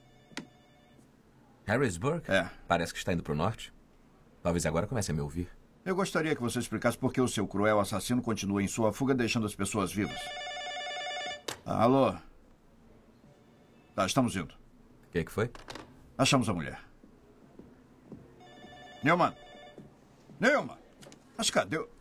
Harrisburg? É. Parece que está indo para o norte. Talvez agora comece a me ouvir. Eu gostaria que você explicasse por que o seu cruel assassino continua em sua fuga, deixando as pessoas vivas. Alô? Tá, estamos indo. O que foi? Achamos a mulher. Newman! Newman! Mas cadê o...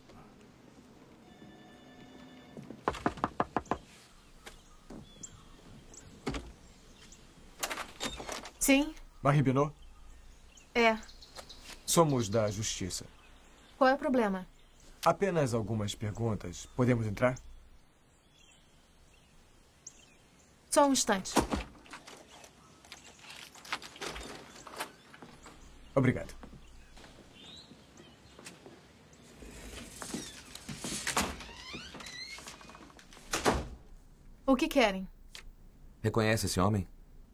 Sim, Marie Binot? é. Somos da Justiça. Qual é o problema? Apenas algumas perguntas. Podemos entrar? Só um instante. Obrigado. O que querem? Reconhece esse homem?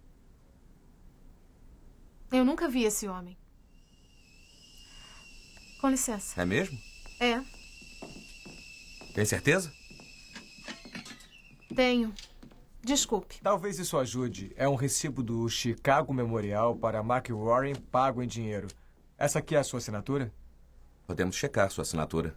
Eu nunca vi esse homem. Com licença. É mesmo? É, Tem certeza? tenho. Desculpe. Talvez isso ajude. É um recibo do Chicago Memorial para Mark Warren pago em dinheiro. Essa aqui é a sua assinatura? Podemos checar sua assinatura.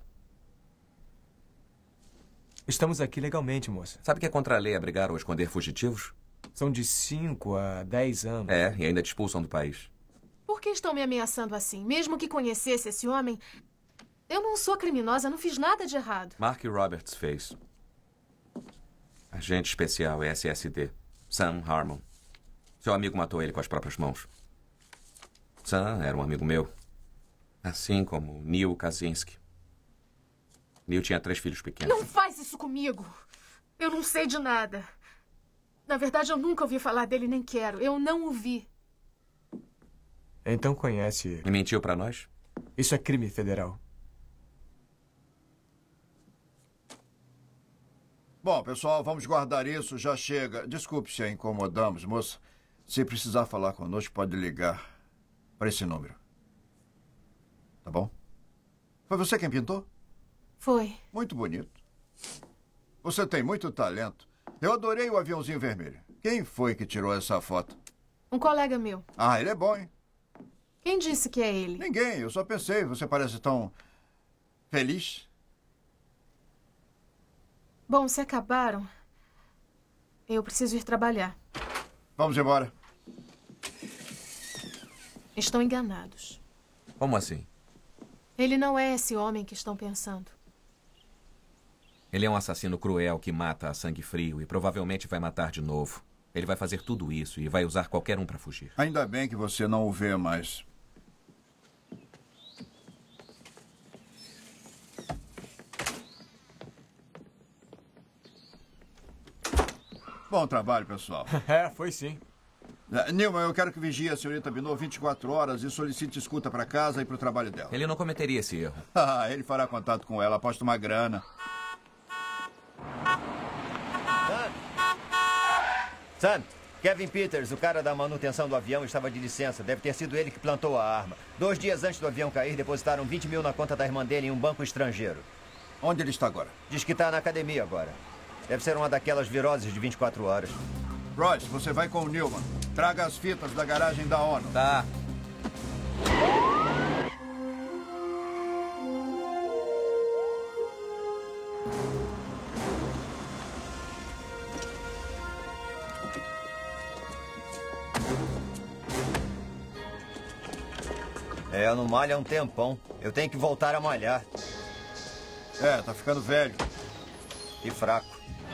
Estamos aqui legalmente, moça. Sabe que é contra a lei abrigar ou esconder fugitivos? São de 5 a 10 anos. É, e ainda te expulsam do país. Por que estão me ameaçando assim? Mesmo que conhecesse esse homem, eu não sou criminosa, não fiz nada de errado. Mark Roberts fez. Agente especial SSD. Sam Harmon. Seu amigo matou ele com as próprias mãos. Sam era um amigo meu. Assim como Neil Kaczynski. Neil tinha 3 filhos pequenos. Não faz isso comigo. Eu não sei de nada. Na verdade, eu nunca ouvi falar dele, nem quero. Eu não o vi. Então conhece ele. E mentiu pra nós? Isso é crime federal. Bom, pessoal, vamos guardar isso. Já chega. Desculpe se a incomodamos, moça. Se precisar falar conosco, pode ligar para esse número. Tá bom? Foi você quem pintou? Foi. Muito bonito. Você tem muito talento. Eu adorei o aviãozinho vermelho. Quem foi que tirou essa foto? Um colega meu. Ah, ele é bom, hein? Quem disse que é ele? Ninguém. Eu só pensei. Você parece tão feliz. Bom, se acabaram, eu preciso ir trabalhar. Vamos embora. Estão enganados. Como assim? Ele não é esse homem que estão pensando. Ele é um assassino cruel que mata a sangue frio e provavelmente vai matar de novo. Ele vai fazer tudo isso e vai usar qualquer um para fugir. Ainda bem que você não o vê mais. Bom trabalho, pessoal. Foi sim. Newman, eu quero que vigie a senhorita Binot 24 horas e solicite escuta para casa e para o trabalho dela. Ele não cometeria esse erro. Ele fará contato com ela, aposta uma grana. Sam, Kevin Peters, o cara da manutenção do avião, estava de licença. Deve ter sido ele que plantou a arma. 2 dias antes do avião cair, depositaram 20 mil na conta da irmã dele em um banco estrangeiro. Onde ele está agora? Diz que está na academia agora. Deve ser uma daquelas viroses de 24 horas. Royce, você vai com o Newman. Traga as fitas da garagem da ONU. Tá. Eu não malho há um tempão. Eu tenho que voltar a malhar. Tá ficando velho. E fraco.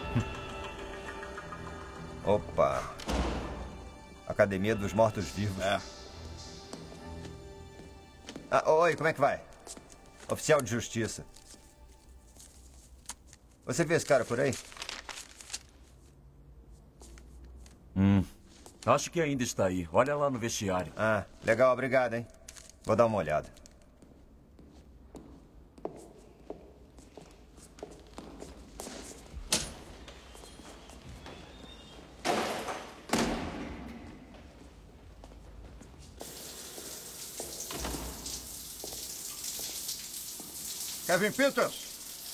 Opa. Academia dos Mortos-Vivos. Oi, como é que vai? Oficial de Justiça. Você vê esse cara por aí? Acho que ainda está aí. Olha lá no vestiário. Legal, obrigado, hein? Vou dar uma olhada. Kevin Peters.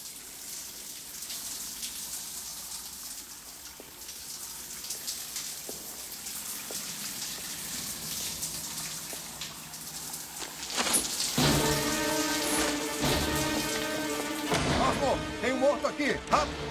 Marco, tem um morto aqui. Rápido.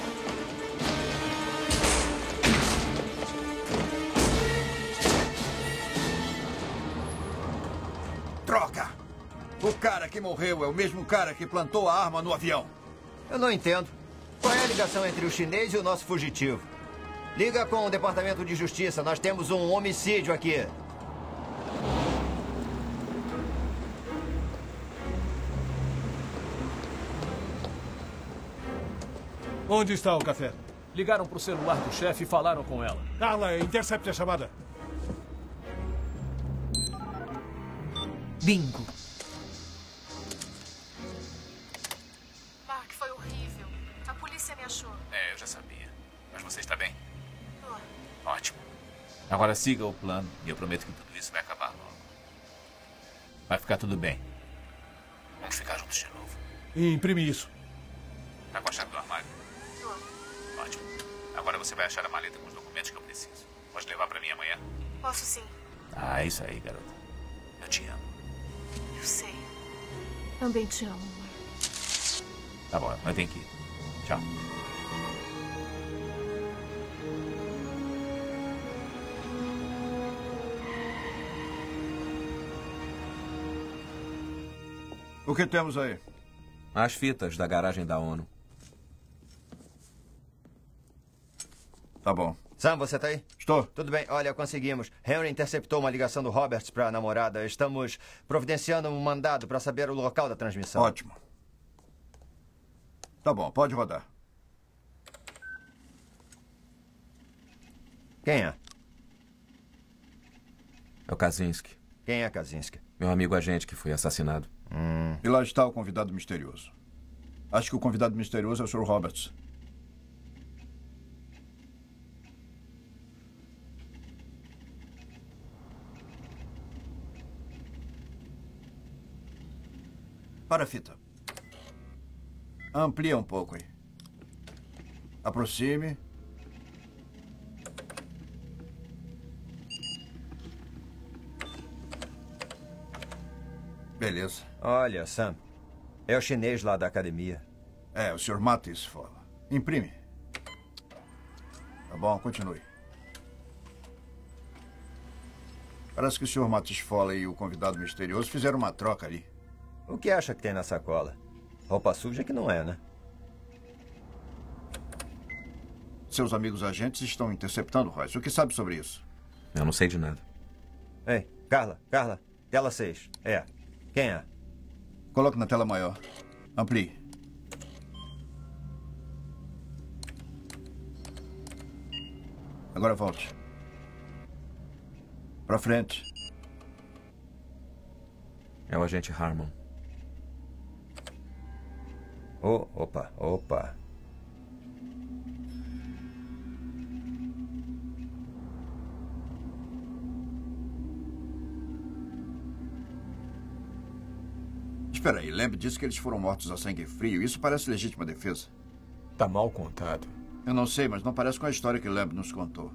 Troca! O cara que morreu é o mesmo cara que plantou a arma no avião. Eu não entendo. Qual é a ligação entre o chinês e o nosso fugitivo? Liga com o Departamento de Justiça. Nós temos um homicídio aqui. Onde está o café? Ligaram para o celular do chefe e falaram com ela. Carla, intercepte a chamada. Bingo. Mark, foi horrível. A polícia me achou. Eu já sabia. Mas você está bem? Ótimo. Agora siga o plano e eu prometo que tudo isso vai acabar logo. Vai ficar tudo bem. Vamos ficar juntos de novo. Imprime isso. Tá com a chave do armário? Ótimo. Agora você vai achar a maleta com os documentos que eu preciso. Pode levar pra mim amanhã? Posso sim. É isso aí, garota. Eu te amo. Eu sei. Também te amo, mãe. Tá bom, eu tenho que ir. Tchau. O que temos aí? As fitas da garagem da ONU. Tá bom. Sam, você tá aí? Estou. Tudo bem. Olha, conseguimos. Henry interceptou uma ligação do Roberts para a namorada. Estamos providenciando um mandado para saber o local da transmissão. Ótimo. Tá bom, pode rodar. Quem é? É o Kaczynski. Quem é Kaczynski? Meu amigo agente que foi assassinado. E lá está o convidado misterioso. Acho que o convidado misterioso é o Sr. Roberts. Para a fita. Amplia um pouco aí. Aproxime. Beleza. Olha, Sam. É o chinês lá da academia. É, o Sr. Matis fala. Imprime. Tá bom, continue. Parece que o Sr. Matis Foley e o convidado misterioso fizeram uma troca ali. O que acha que tem na sacola? Roupa suja que não é, né? Seus amigos agentes estão interceptando Royce. O que sabe sobre isso? Eu não sei de nada. Ei, Carla, tela 6. É. Quem é? Coloque na tela maior. Amplie. Agora volte. Pra frente. É o agente Harmon. Opa. Espera aí, Lamb disse que eles foram mortos a sangue frio. Isso parece legítima defesa. Tá mal contado. Eu não sei, mas não parece com a história que Lamb nos contou.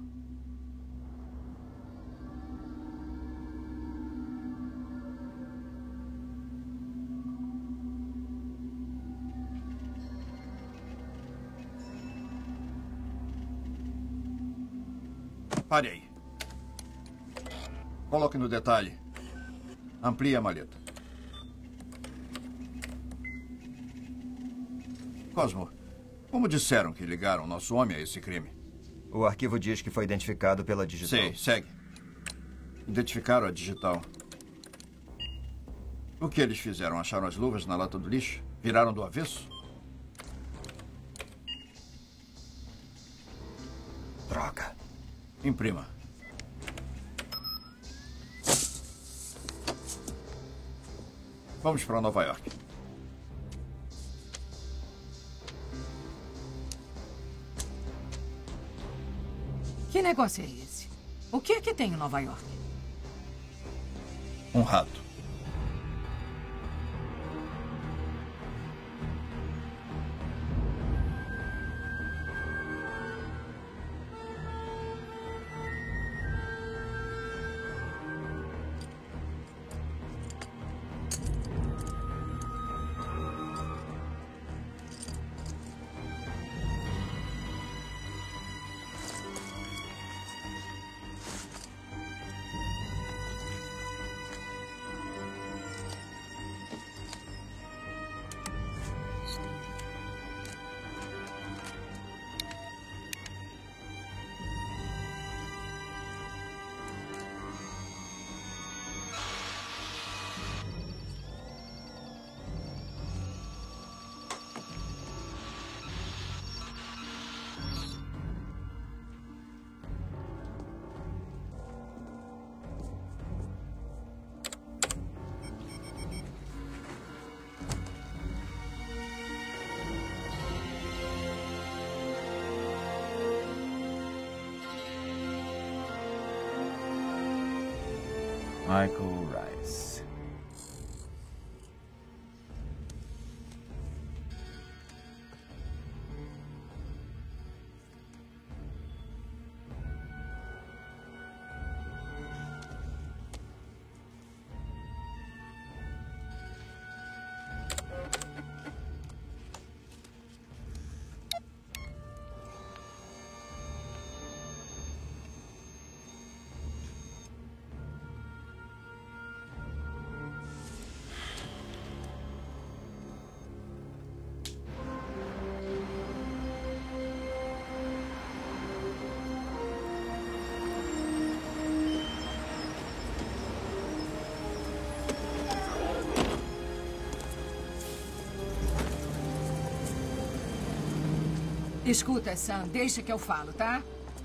Pare aí. Coloque no detalhe. Amplie a maleta. Cosmo, como disseram que ligaram nosso homem a esse crime? O arquivo diz que foi identificado pela digital. Sei, segue. Identificaram a digital. O que eles fizeram? Acharam as luvas na lata do lixo? Viraram do avesso? Droga. Imprima. Vamos para Nova York. Que negócio é esse? O que é que tem em Nova York? Um rato. Michael Rice. Escuta, Sam, deixa que eu falo, tá?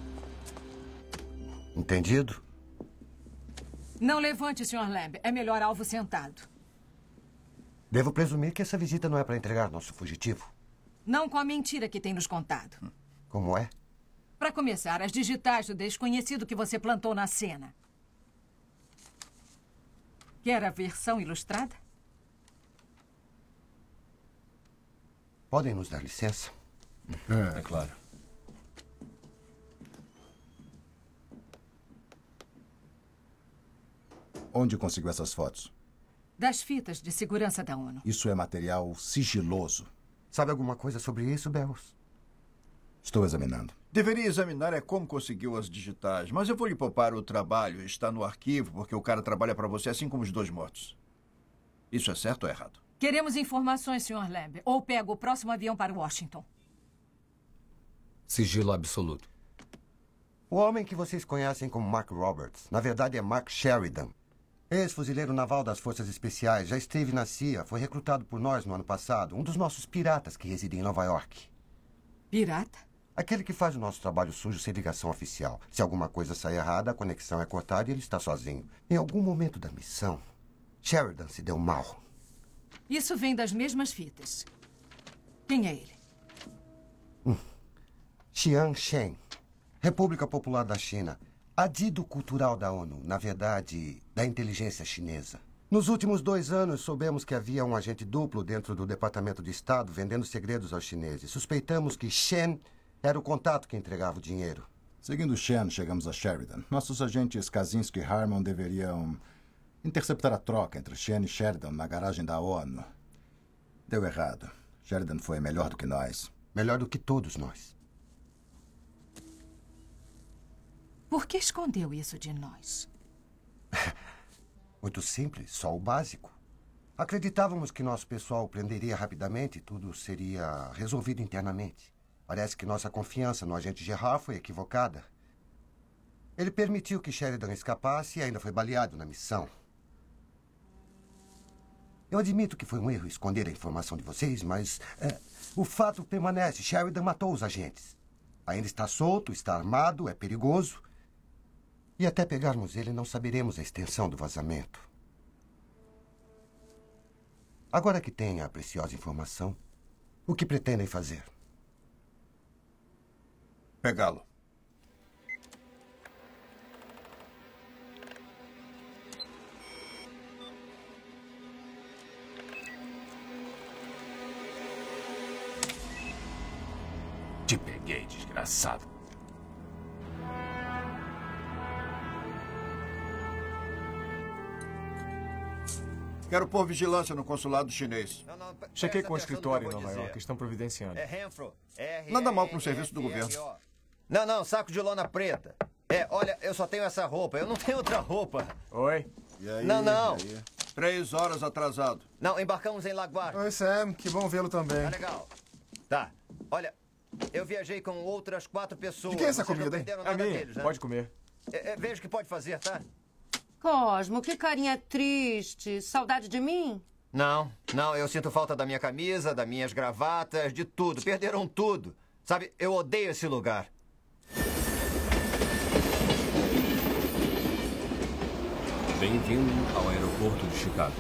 Entendido? Não levante, Sr. Lamb. É melhor alvo sentado. Devo presumir que essa visita não é para entregar nosso fugitivo. Não com a mentira que tem nos contado. Como é? Para começar, as digitais do desconhecido que você plantou na cena. Quer a versão ilustrada? Podem nos dar licença? É claro. Onde conseguiu essas fotos? Das fitas de segurança da ONU. Isso é material sigiloso. Sabe alguma coisa sobre isso, Bells? Estou examinando. Deveria examinar é como conseguiu as digitais, mas eu vou lhe poupar o trabalho. Está no arquivo porque o cara trabalha para você assim como os dois mortos. Isso é certo ou errado? Queremos informações, Sr. Lamb. Ou pega o próximo avião para Washington. Sigilo absoluto. O homem que vocês conhecem como Mark Roberts, na verdade é Mark Sheridan. Ex-fuzileiro naval das Forças Especiais, já esteve na CIA, foi recrutado por nós no ano passado, um dos nossos piratas que reside em Nova York. Pirata? Aquele que faz o nosso trabalho sujo sem ligação oficial. Se alguma coisa sai errada, a conexão é cortada e ele está sozinho. Em algum momento da missão, Sheridan se deu mal. Isso vem das mesmas fitas. Quem é ele? Xiang Shen, República Popular da China. Adido cultural da ONU, na verdade, da inteligência chinesa. Nos últimos 2 anos, soubemos que havia um agente duplo dentro do Departamento de Estado vendendo segredos aos chineses. Suspeitamos que Shen era o contato que entregava o dinheiro. Seguindo Shen, chegamos a Sheridan. Nossos agentes Kaczynski e Harmon deveriam interceptar a troca entre Shen e Sheridan na garagem da ONU. Deu errado. Sheridan foi melhor do que nós. Melhor do que todos nós. Por que escondeu isso de nós? Muito simples, só o básico. Acreditávamos que nosso pessoal o prenderia rapidamente e tudo seria resolvido internamente. Parece que nossa confiança no agente Gerard foi equivocada. Ele permitiu que Sheridan escapasse e ainda foi baleado na missão. Eu admito que foi um erro esconder a informação de vocês, mas o fato permanece. Sheridan matou os agentes. Ainda está solto, está armado, é perigoso. E até pegarmos ele, não saberemos a extensão do vazamento. Agora que tem a preciosa informação, o que pretendem fazer? Pegá-lo. Te peguei, desgraçado. Quero pôr vigilância no consulado chinês. Chequei com o escritório em Nova York. Estão providenciando. Nada mal para um serviço do governo. Não, saco de lona preta. Olha, eu só tenho essa roupa. Eu não tenho outra roupa. Oi? E aí, Não. E aí? 3 horas atrasado. Não, embarcamos em LaGuardia. Oi, Sam. Que bom vê-lo também. Tá legal. Tá. Olha, eu viajei com outras 4 pessoas. De quem é essa Vocês comida, não hein? perderam É nada minha. deles, né? Pode comer. Veja o que pode fazer, tá? Cosmo, que carinha triste. Saudade de mim? Não, eu sinto falta da minha camisa, das minhas gravatas, de tudo. Perderam tudo. Sabe, eu odeio esse lugar. Bem-vindo ao aeroporto de Chicago.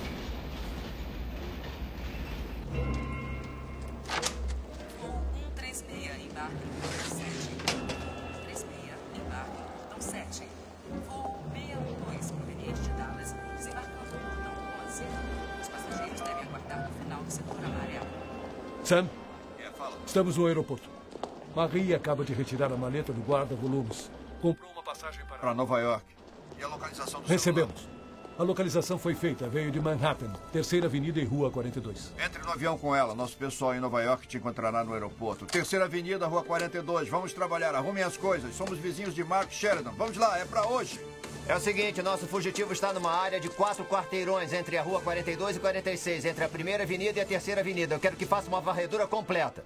Voo 136, embarque no 7. 136, embarque no 7. Voo 612, proveniente de Dallas, desembarcando no portão 11. Os passageiros devem aguardar no final do setor amarelo. Sam, estamos no aeroporto. Marie acaba de retirar a maleta do guarda-volumes. Comprou uma passagem para Nova York. E a localização do Recebemos. A localização foi feita. Veio de Manhattan, 3ª Avenida e Rua 42. Entre no avião com ela. Nosso pessoal em Nova York te encontrará no aeroporto. 3ª Avenida, Rua 42. Vamos trabalhar. Arrumem as coisas. Somos vizinhos de Mark Sheridan. Vamos lá, é pra hoje. É o seguinte, nosso fugitivo está numa área de 4 quarteirões entre a Rua 42 e 46, entre a 1ª Avenida e a 3ª Avenida. Eu quero que faça uma varredura completa.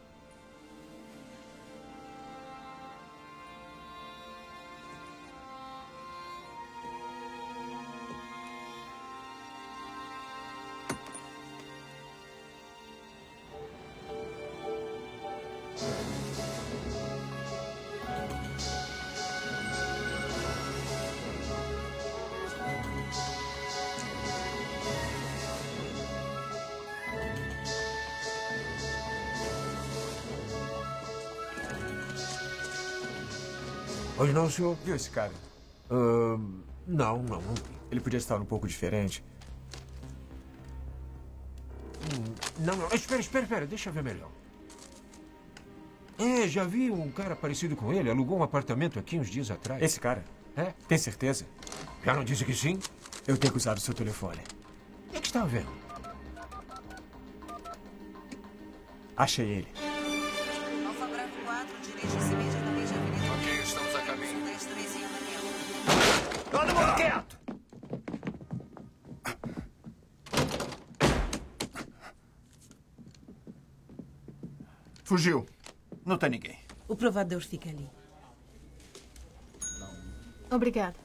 Pois não, senhor? Viu esse cara? Não. Ele podia estar um pouco diferente. Não. Espera. Deixa eu ver melhor. Já vi um cara parecido com ele. Alugou um apartamento aqui uns dias atrás. Esse cara? É? Tem certeza? Já não disse que sim? Eu tenho que usar o seu telefone. O que está vendo? Achei ele. Alfa Bravo 4, dirige-se imediatamente à Avenida. Ok, estamos a caminho. 1013 em União. Todo mundo quieto! Fugiu. Não tem ninguém. O provador fica ali. Obrigada.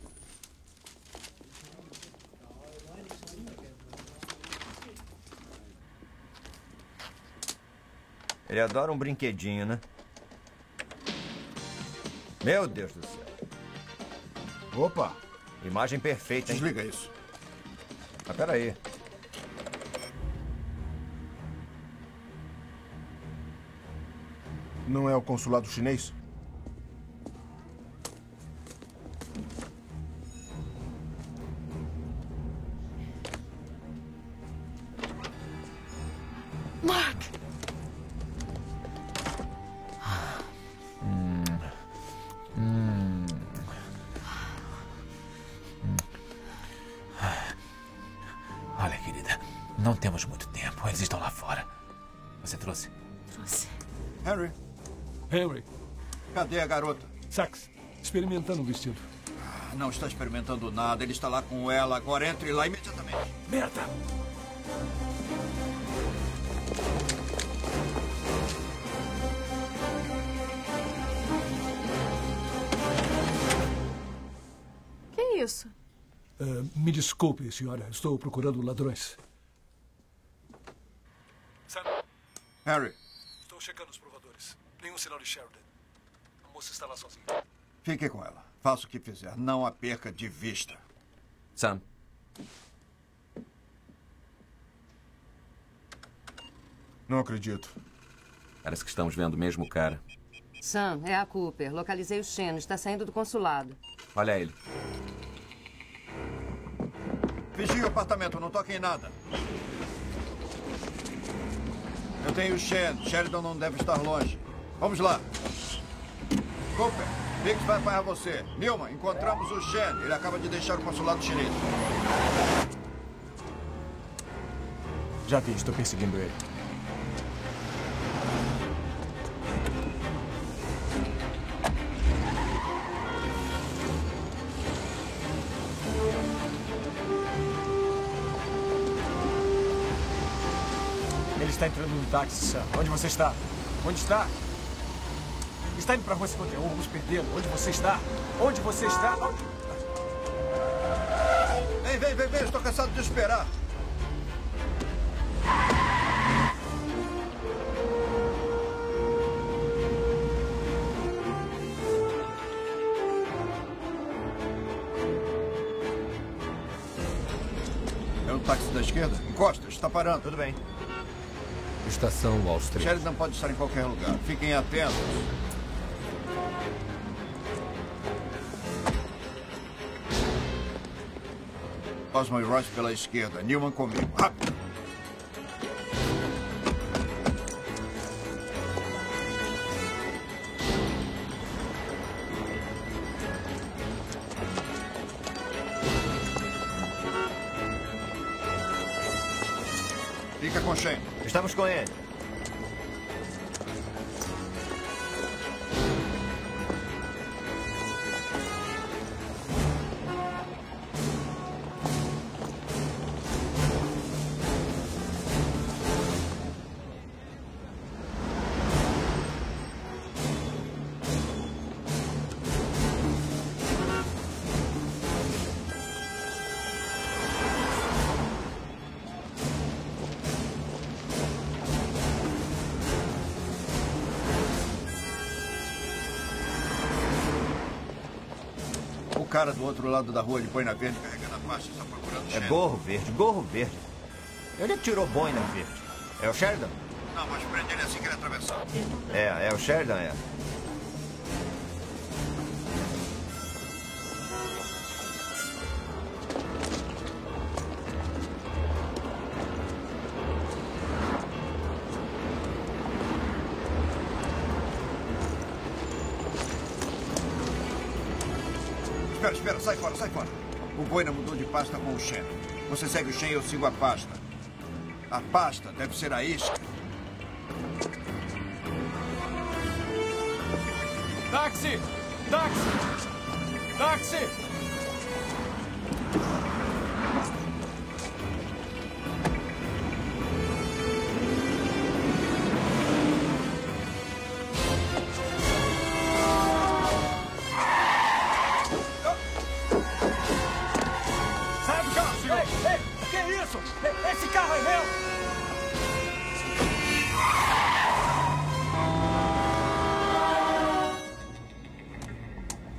Ele adora um brinquedinho, né? Meu Deus do céu. Opa! Imagem perfeita, hein? Desliga isso. Mas peraí. Não é o consulado chinês? Mark! Olha, querida, não temos muito tempo. Eles estão lá fora. Você trouxe? Trouxe. Henry, Henry, cadê a garota? Sax, experimentando o vestido. Não está experimentando nada. Ele está lá com ela. Agora entre lá imediatamente. Merda! Que é isso? Me desculpe, senhora. Estou procurando ladrões. Harry, Estou checando os provadores. Nenhum sinal de Sheridan. A moça está lá sozinha. fique com ela. Faça o que fizer. Não a perca de vista. Sam. Não acredito. Parece que estamos vendo o mesmo cara. Sam, é a Cooper. Localizei o Shen. Está saindo do consulado. Olha ele. Vigie o apartamento. Não toque em nada. Eu tenho o Shen. Sheridan não deve estar longe. Vamos lá. Cooper, Biggs vai apanhar você. Newman, encontramos o Shen. Ele acaba de deixar o consulado chinês. Já vi, estou perseguindo ele. Ele está entrando no táxi, Sam. Onde você está? Onde está? Está indo para a rua 51. Vamos perdê-lo. Onde você está? Onde você está? Vem. Estou cansado de esperar. É o táxi da esquerda? Encosta, está parando. Tudo bem. Estação Wall Street. Sheridan pode estar em qualquer lugar. Fiquem atentos. Osmo e Royce pela esquerda. Newman comigo. Rápido. Fica com o Shane. Estamos com ele. O cara do outro lado da rua, ele põe na verde, carregando a faixa, está procurando o É Sheridan. gorro verde. Ele tirou boina verde. É o Sheridan? Não, mas prende ele assim que ele atravessar. É o Sheridan, é. Espera, sai fora. O Boina mudou de pasta com o Shen. Você segue o Shen e eu sigo a pasta. A pasta deve ser a isca. Táxi! Táxi!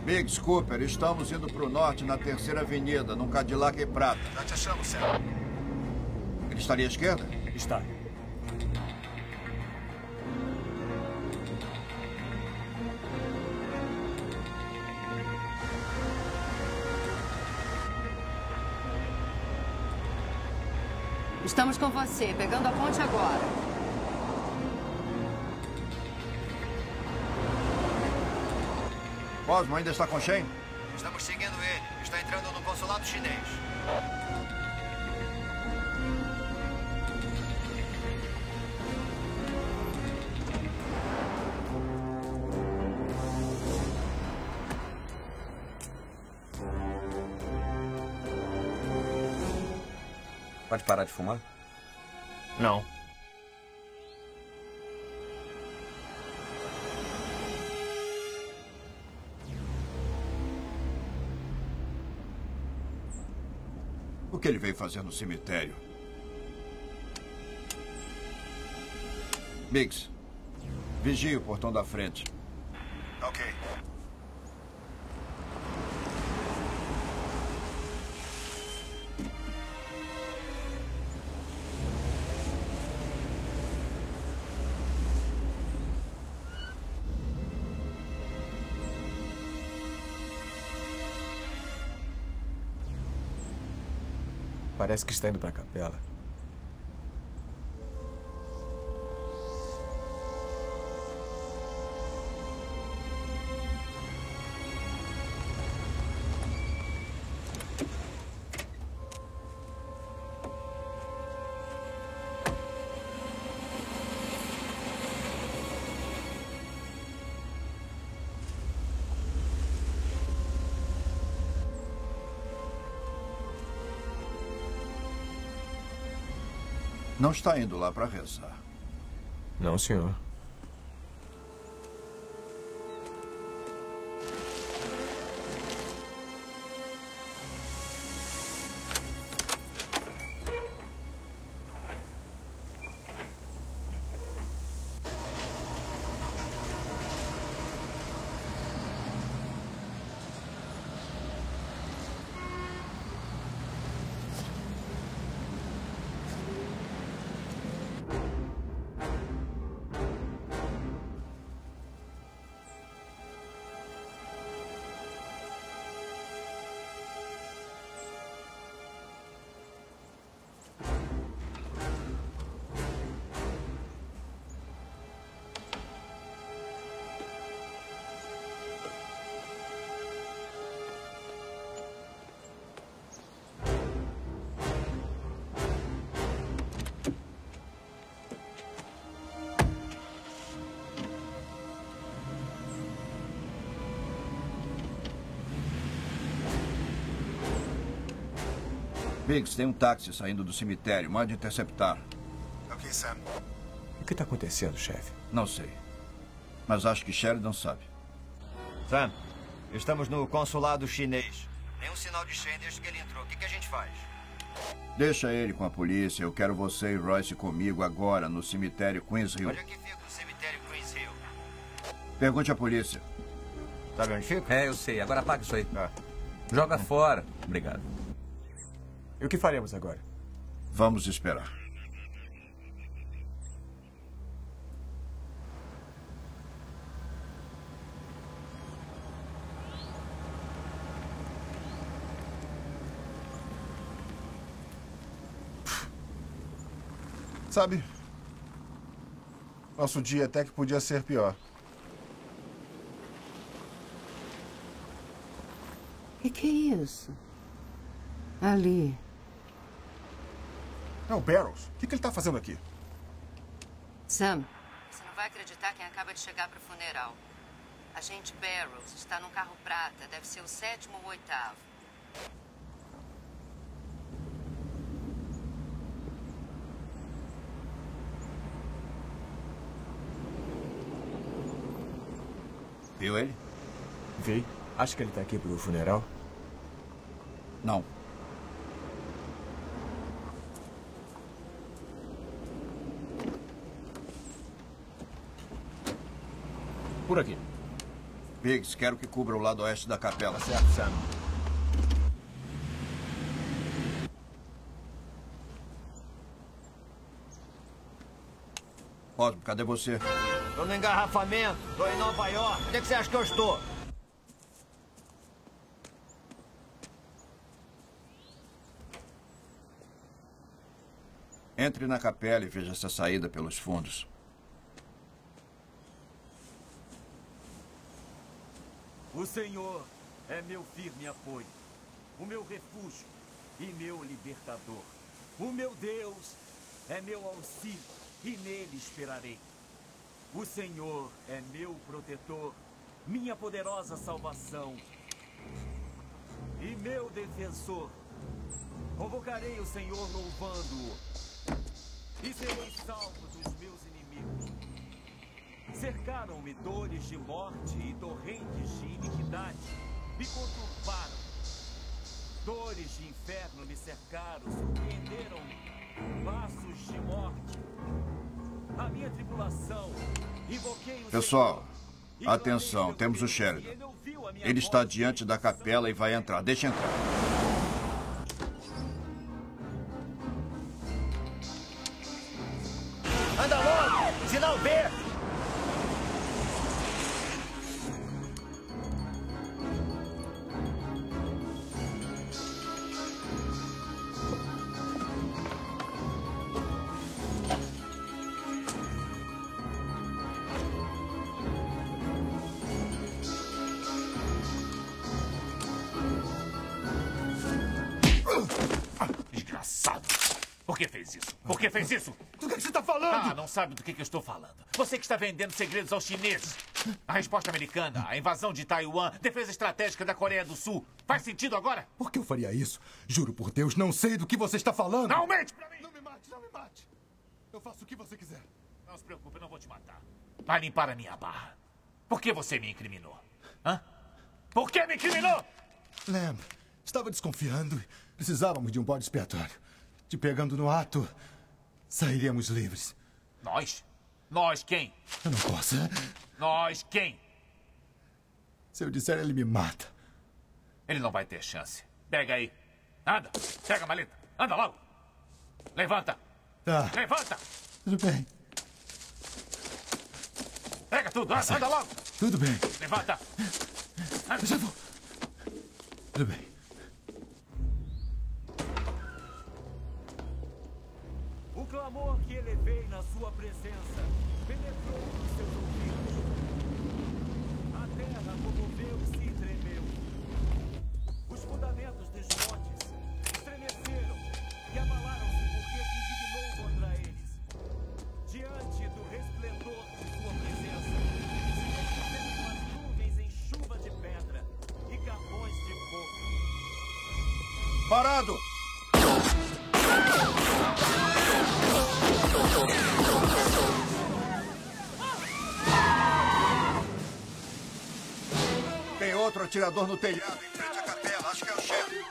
Biggs, Cooper, estamos indo para o norte na 3ª Avenida, num Cadillac prata. Já te achamos, Sam. Ele estaria à esquerda? Está. Estamos com você, pegando a ponte agora. Cosmo, ainda está com Shane? Estamos seguindo ele. Está entrando no consulado chinês. Pode parar de fumar? Não. O que ele veio fazer no cemitério? Biggs, vigie o portão da frente. Ok. Parece que está indo para a capela. Não está indo lá para rezar. Não, senhor. Biggs, tem um táxi saindo do cemitério. Mande interceptar. Ok, Sam. O que está acontecendo, chefe? Não sei. Mas acho que Sheridan sabe. Sam, estamos no consulado chinês. Nenhum sinal de Shane desde que ele entrou. O que a gente faz? Deixa ele com a polícia. Eu quero você e Royce comigo agora, no cemitério Queens Hill. Onde é que fica o cemitério Queens Hill? Pergunte à polícia. Sabe onde fica? É, eu sei. Agora apaga isso aí. Joga fora. Obrigado. E o que faremos agora? Vamos esperar. Sabe, nosso dia até que podia ser pior. Que é isso? Ali. É o Barrows. O que ele está fazendo aqui? Sam, você não vai acreditar quem acaba de chegar para o funeral. Agente Barrows está num carro prata. Deve ser o 7º ou 8º. Viu ele? Vi. Acha que ele está aqui para o funeral? Não. Por aqui. Biggs, quero que cubra o lado oeste da capela. Certo, Sam. Osmo, cadê você? Tô no engarrafamento. Tô em Nova York. Onde é que você acha que eu estou? Entre na capela e veja essa saída pelos fundos. O Senhor é meu firme apoio, o meu refúgio e meu libertador. O meu Deus é meu auxílio e nele esperarei. O Senhor é meu protetor, minha poderosa salvação e meu defensor. Convocarei o Senhor louvando-o e serei salvo dos meus inimigos. Cercaram-me dores de morte e torrentes de iniquidade. Me conturbaram. Dores de inferno me cercaram, surpreenderam-me. Laços de morte. A minha tribulação. Invoquei o Pessoal, atenção, temos o Sheridan. Ele está diante da capela e vai entrar. Deixa entrar. Anda logo! Sinal verde! Desgraçado. Por que fez isso? Por que fez isso? Do que você está falando? Ah, não sabe do que eu estou falando. Você que está vendendo segredos aos chineses. A resposta americana, a invasão de Taiwan, defesa estratégica da Coreia do Sul. Faz sentido agora? Por que eu faria isso? Juro por Deus, não sei do que você está falando. Não mente pra mim! Não me mate, não me mate. Eu faço o que você quiser. Não se preocupe, eu não vou te matar. Vai limpar a minha barra. Por que você me incriminou? Hã? Por que me incriminou? Lembra, estava desconfiando. Precisávamos de um bode expiatório. Te pegando no ato, sairíamos livres. Nós? Nós quem? Eu não posso. Nós quem? Se eu disser, ele me mata. Ele não vai ter chance. Pega aí. Anda. Pega a maleta. Anda logo. Levanta. Tá. Levanta. Tudo bem. Pega tudo. Anda logo. Tudo bem. Levanta. Eu já vou. Tudo bem. O clamor que elevei na sua presença penetrou nos seus ouvidos. A terra comoveu-se e tremeu. Os fundamentos dos montes estremeceram e abalaram-se porque se indignou contra eles. Diante do resplendor de sua presença, se converteram as nuvens em chuva de pedra e carvões de fogo. Parado! Tem outro atirador no telhado, em frente à capela. Acho que é o chefe.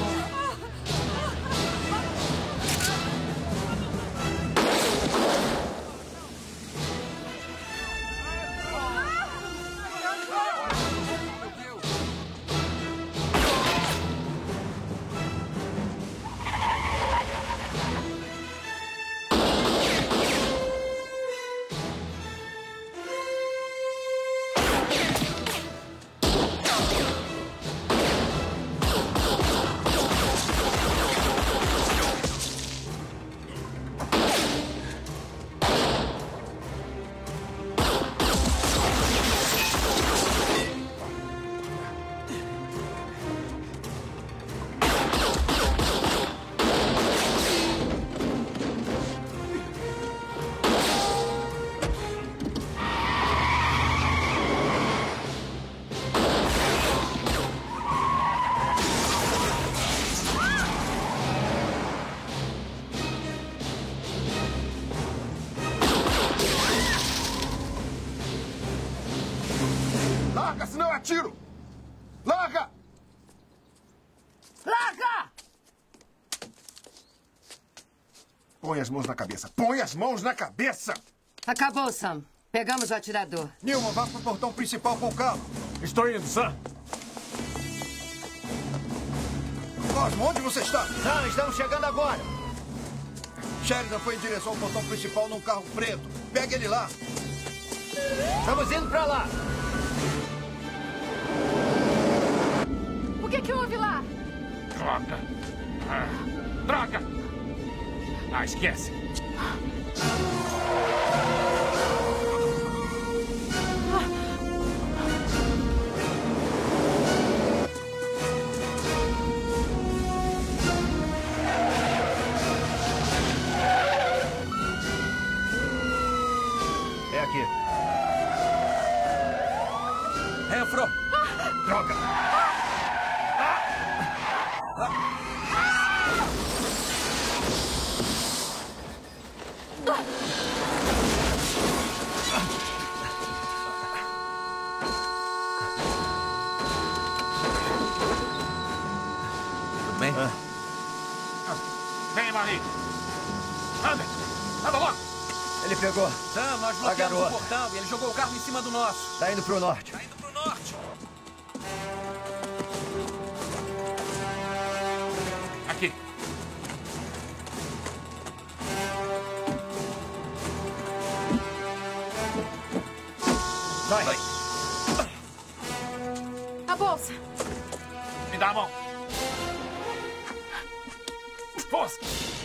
Larga, senão eu atiro! Larga! Larga! Põe as mãos na cabeça! Põe as mãos na cabeça! Acabou, Sam. Pegamos o atirador. Newman, vá pro portão principal com o carro. Estou indo, Sam. Cosmo, onde você está? Sam, estamos chegando agora. Sheridan foi em direção ao portão principal num carro preto. Pegue ele lá. Estamos indo pra lá. O que houve lá? Droga. Droga! Ah, esquece. É aqui. Renfro! Droga! Tudo bem? Vem, Marie! Anda! Anda logo! Ele pegou. Sam, nós bloqueamos o portão e ele jogou o carro em cima do nosso. Tá indo pro norte. Tá indo pro norte. Aqui. Vai. A bolsa. Me dá a mão. Força!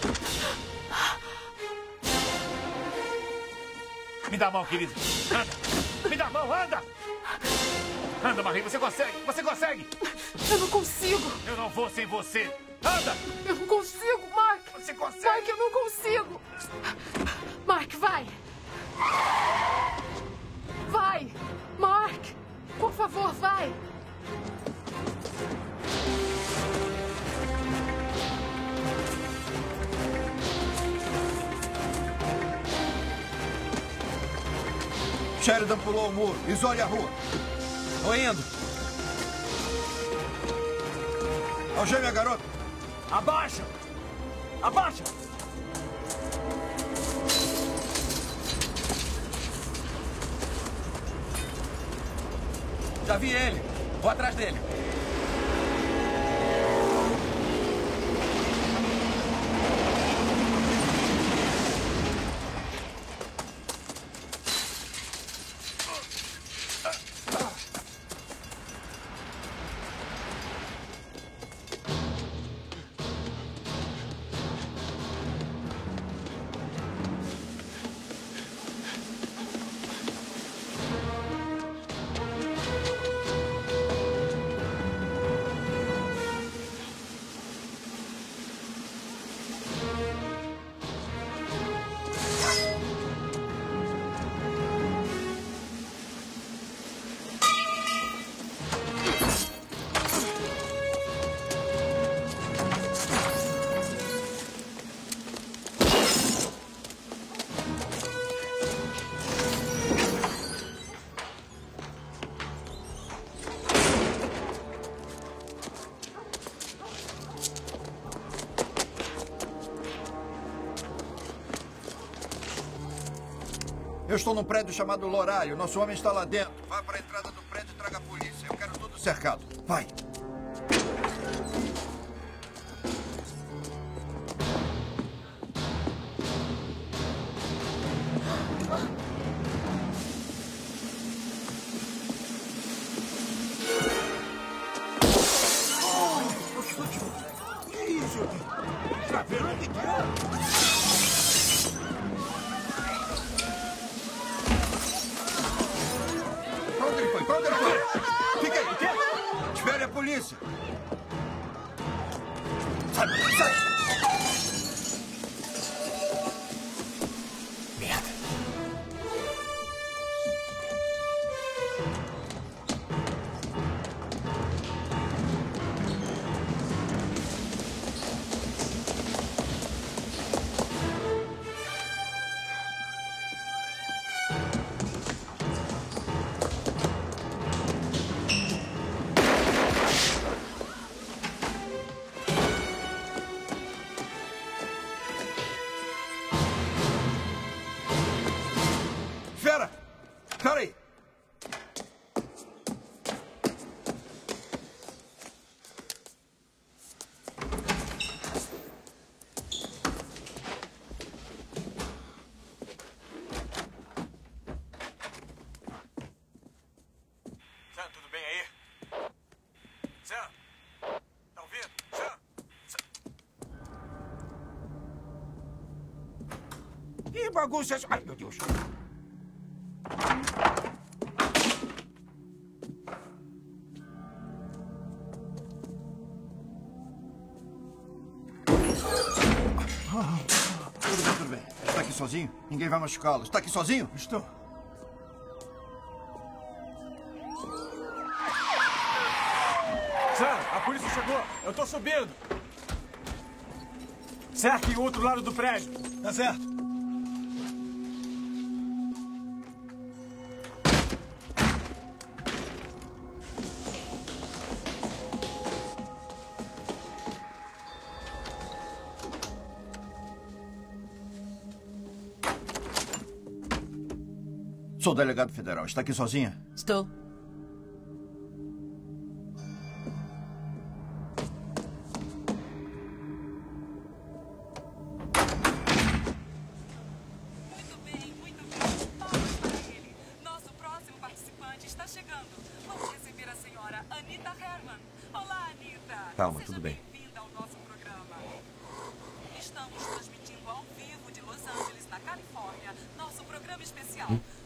Me dá a mão, querido. Anda! Me dá a mão, anda! Anda, Marie, você consegue! Você consegue! Eu não consigo! Eu não vou sem você! Anda! Eu não consigo, Mark! Você consegue! Mark, eu não consigo! Mark, vai! Vai! Mark! Por favor, vai! Sheridan pulou o muro. Isole a rua. Tô indo. Algeme a garota. Abaixa! Abaixa! Já vi ele. Vou atrás dele. Eu estou num prédio chamado Lorário. Nosso homem está lá dentro. Vá para a entrada do prédio e traga a polícia. Eu quero tudo cercado. Vai. Pra onde ele foi? Fica aí. Espere a polícia. Sai, sai. Merda. agulhas. Ai, meu Deus. Tudo bem. Está aqui sozinho? Ninguém vai machucá-lo. Está aqui sozinho? Estou. Sam, a polícia chegou. Eu estou subindo. Cerque o outro lado do prédio. Tá certo. Sou delegado federal. Está aqui sozinha? Estou. Calma, tudo bem. Bem-vinda ao nosso programa. Estamos transmitindo ao vivo de Los Angeles, na Califórnia, nosso programa especial.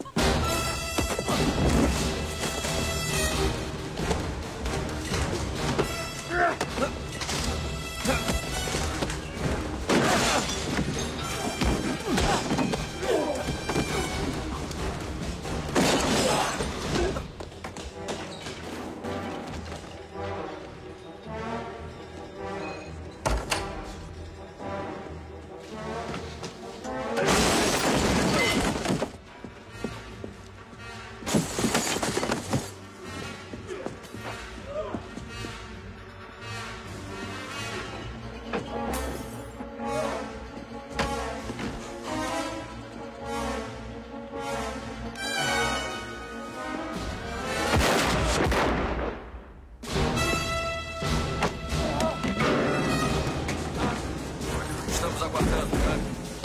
Estamos aguardando, cara.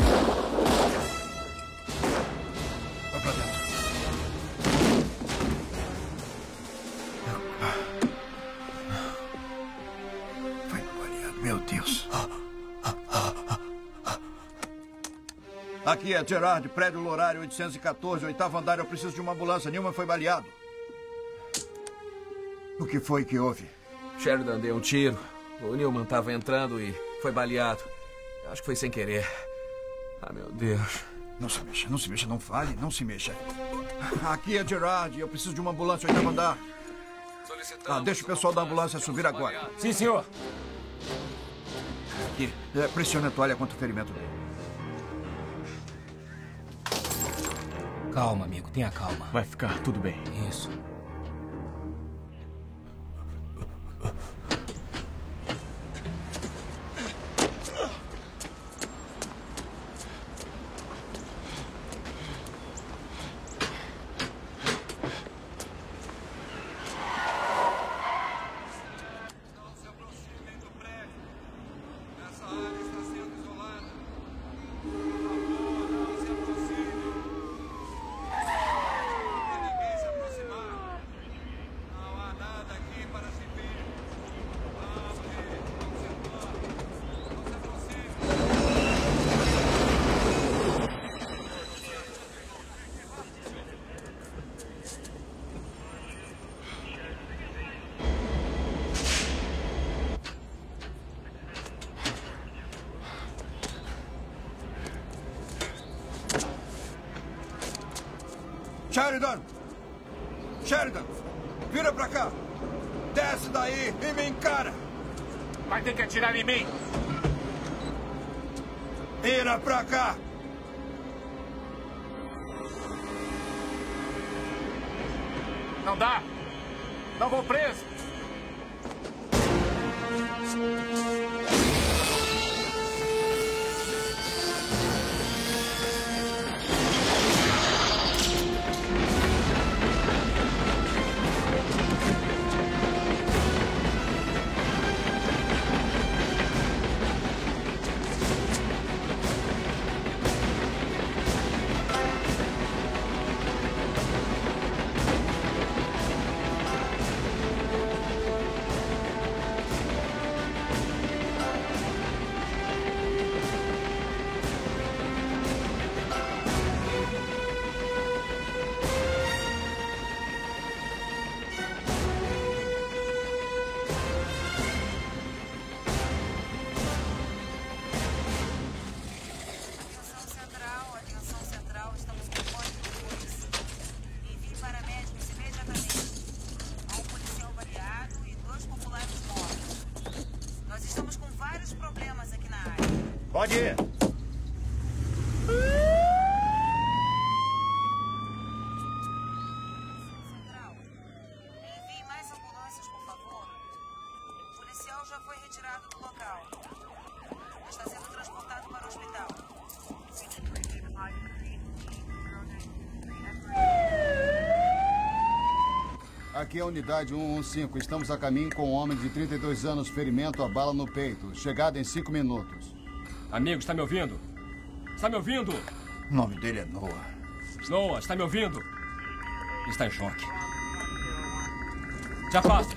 Vai pra dentro. Vai baleado, meu Deus. Aqui é Gerard, prédio Lorário 814, 8º andar. Eu preciso de uma ambulância. Newman foi baleado. O que foi que houve? Sheridan deu um tiro. O Newman estava entrando e foi baleado. Acho que foi sem querer. Ah, meu Deus. Não se mexa, não fale, não se mexa. Aqui é Gerard, eu preciso de uma ambulância, 8º andar. Deixa o pessoal da ambulância subir agora. Sim, senhor. Aqui, pressione a toalha quanto o ferimento dele. Calma, amigo, tenha calma. Vai ficar tudo bem. Isso. Sheridan! Vira pra cá! Desce daí e me encara! Vai ter que atirar em mim! Vira pra cá! Não dá! Não vou preso! Pode ir. Envie mais ambulâncias, por favor. O policial já foi retirado do local. Está sendo transportado para o hospital. Aqui é a unidade 115. Estamos a caminho com um homem de 32 anos, ferimento a bala no peito. Chegada em 5 minutos. Amigo, está me ouvindo? Está me ouvindo? O nome dele é Noah. Noah, está me ouvindo? Ele está em choque. Se afasta.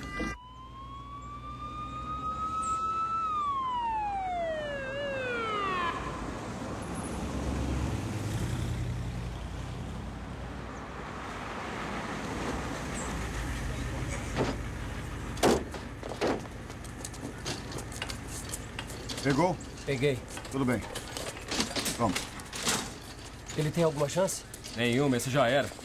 Pegou? Peguei. Tudo bem. Vamos. Ele tem alguma chance? Nenhuma, esse já era.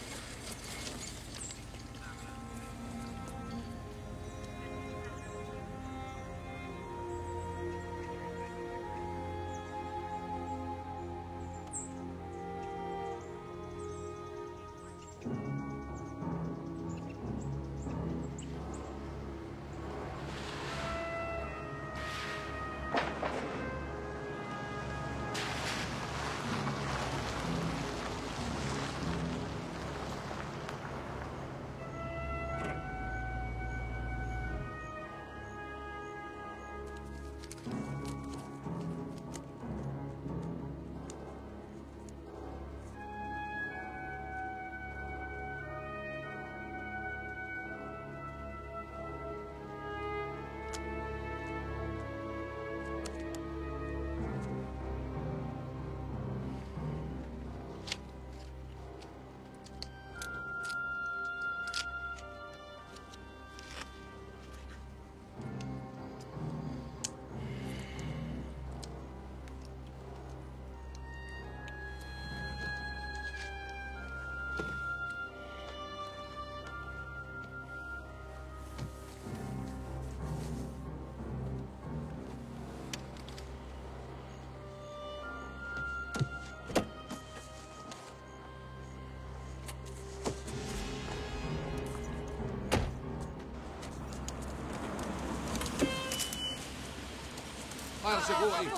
Ah, chegou aí.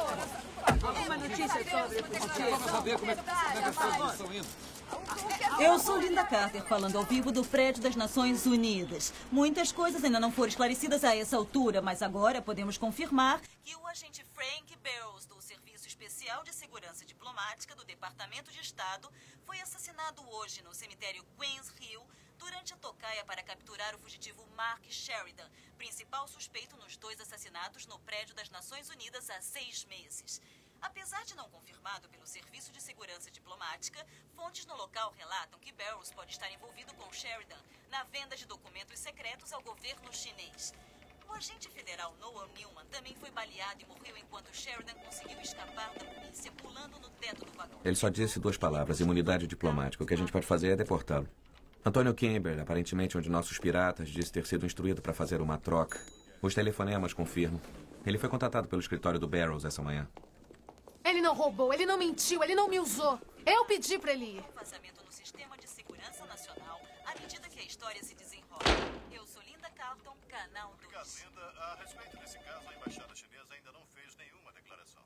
Uma notícia sobre Vamos saber como é que as coisas estão indo. Eu sou Linda Carter, falando ao vivo do prédio das Nações Unidas. Muitas coisas ainda não foram esclarecidas a essa altura, mas agora podemos confirmar que o agente Frank Barrows, do Serviço Especial de Segurança Diplomática do Departamento de Estado, foi assassinado hoje no cemitério Queens Hill durante a tocaia para capturar o fugitivo Mark Sheridan, principal suspeito nos 2 assassinatos no prédio das Nações Unidas há 6 meses. Apesar de não confirmado pelo Serviço de Segurança Diplomática, fontes no local relatam que Barrows pode estar envolvido com Sheridan na venda de documentos secretos ao governo chinês. O agente federal Noah Newman também foi baleado e morreu enquanto Sheridan conseguiu escapar da polícia pulando no teto do vagão. Ele só disse 2 palavras, imunidade diplomática. O que a gente pode fazer é deportá-lo. Antônio Kimber, aparentemente um de nossos piratas, disse ter sido instruído para fazer uma troca. Os telefonemas confirmam. Ele foi contatado pelo escritório do Barrows essa manhã. Ele não roubou, ele não mentiu, ele não me usou. Eu pedi pra ele ir. Vazamento no Sistema de Segurança Nacional à medida que a história se desenrola. Eu sou Linda Carlton, Canal 2. Obrigado, Linda. A respeito desse caso, a embaixada chinesa ainda não fez nenhuma declaração.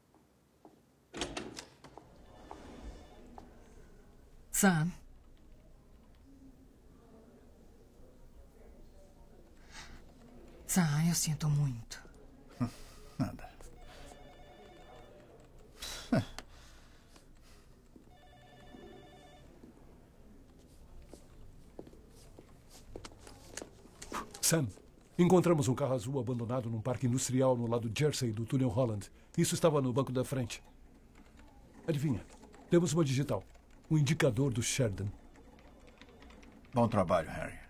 Sam. Sam, eu sinto muito. Nada. Sam, encontramos um carro azul abandonado num parque industrial no lado Jersey do túnel Holland. Isso estava no banco da frente. Adivinha? Temos uma digital. Um indicador do Sheridan. Bom trabalho, Harry.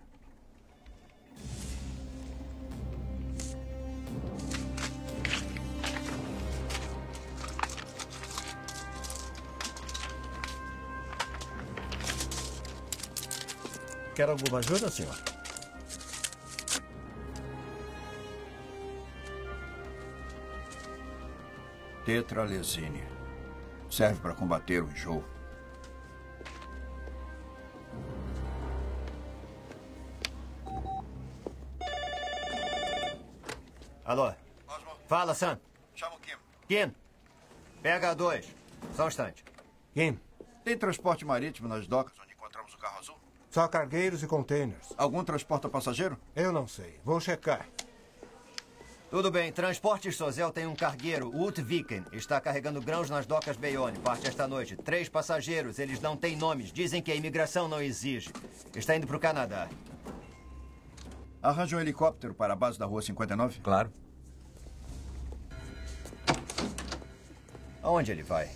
Quer alguma ajuda, senhor? Tetralesine. Serve para combater o enjoo. Alô? Osmo. Fala, Sam. Chama o Kim. Kim. PH2. Só um instante. Kim. Tem transporte marítimo nas docas onde encontramos o carro azul? Só cargueiros e containers. Algum transporta passageiro? Eu não sei. Vou checar. Tudo bem. Transportes Sozel tem um cargueiro, o Utviken. Está carregando grãos nas docas Bayonne. Parte esta noite. 3 passageiros. Eles não têm nomes. Dizem que a imigração não exige. Está indo para o Canadá. Arranja um helicóptero para a base da Rua 59? Claro. Aonde ele vai?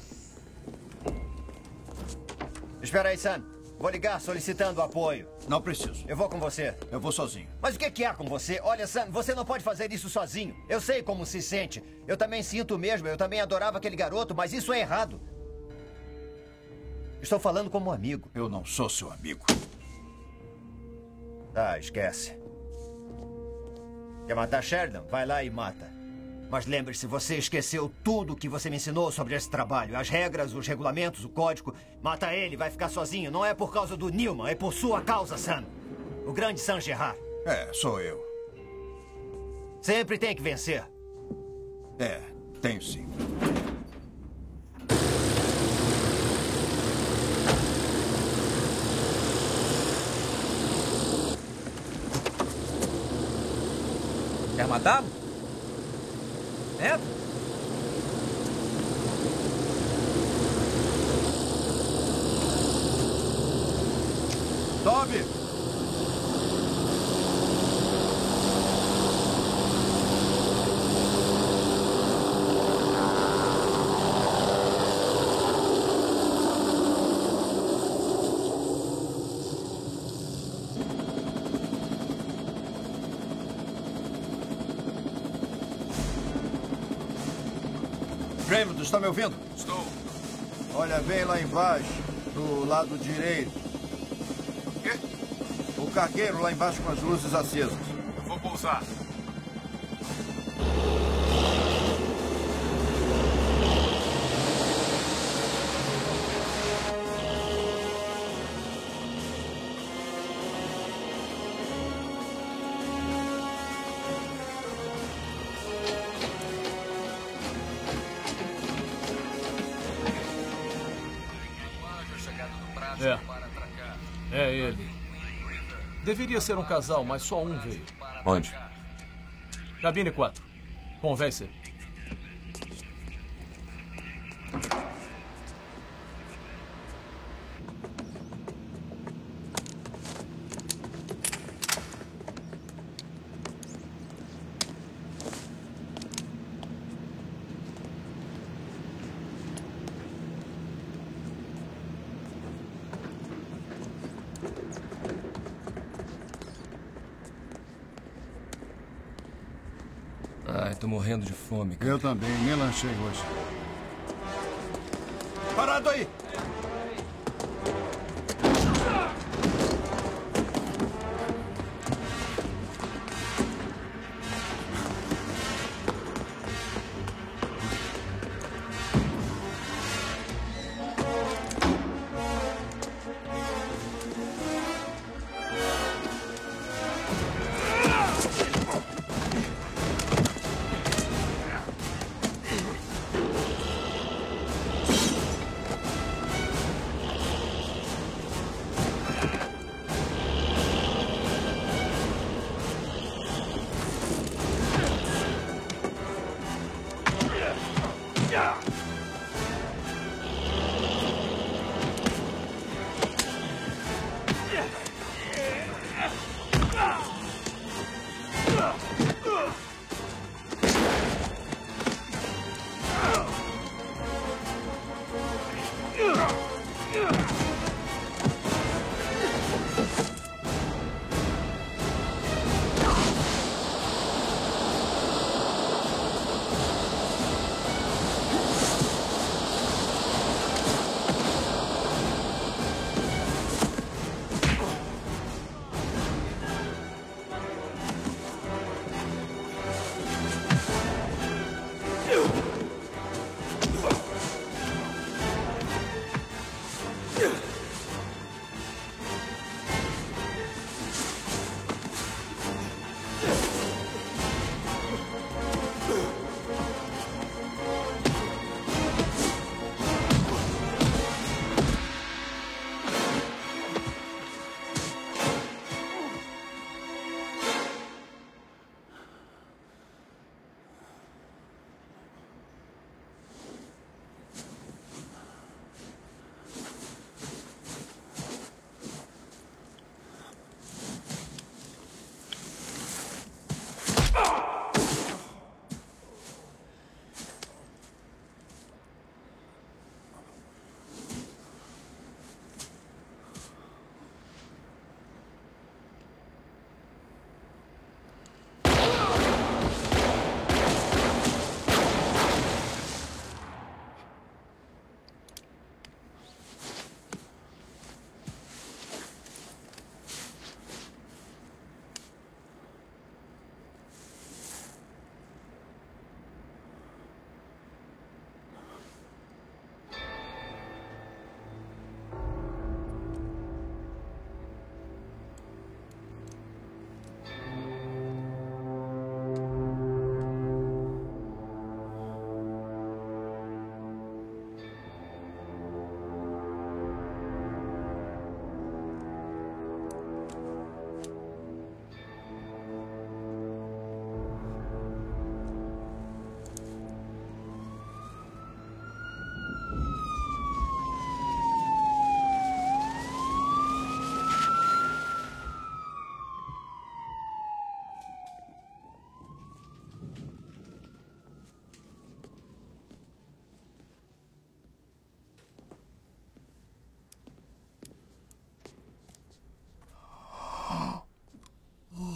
Espera aí, Sam. Vou ligar solicitando apoio. Não preciso. Eu vou com você. Eu vou sozinho. Mas o que é com você? Olha, Sam, você não pode fazer isso sozinho. Eu sei como se sente. Eu também sinto mesmo. Eu também adorava aquele garoto, mas isso é errado. Estou falando como amigo. Eu não sou seu amigo. Ah, esquece. Quer matar Sheridan? Vai lá e mata. Mas lembre-se, você esqueceu tudo o que você me ensinou sobre esse trabalho. As regras, os regulamentos, o código. Mata ele, vai ficar sozinho. Não é por causa do Newman, é por sua causa, Sam. O grande Sam Gerard. É, sou eu. Sempre tem que vencer. É, tenho sim. Quer matá-lo? Entra. Sobe! Raymond, está me ouvindo? Estou. Olha bem lá embaixo, do lado direito. O quê? O cargueiro lá embaixo com as luzes acesas. Eu vou pousar. É ele. Deveria ser um casal, mas só um veio. Onde? Cabine 4. Convence. Ai, tô morrendo de fome, cara. Eu também, nem lanchei hoje. Parado aí!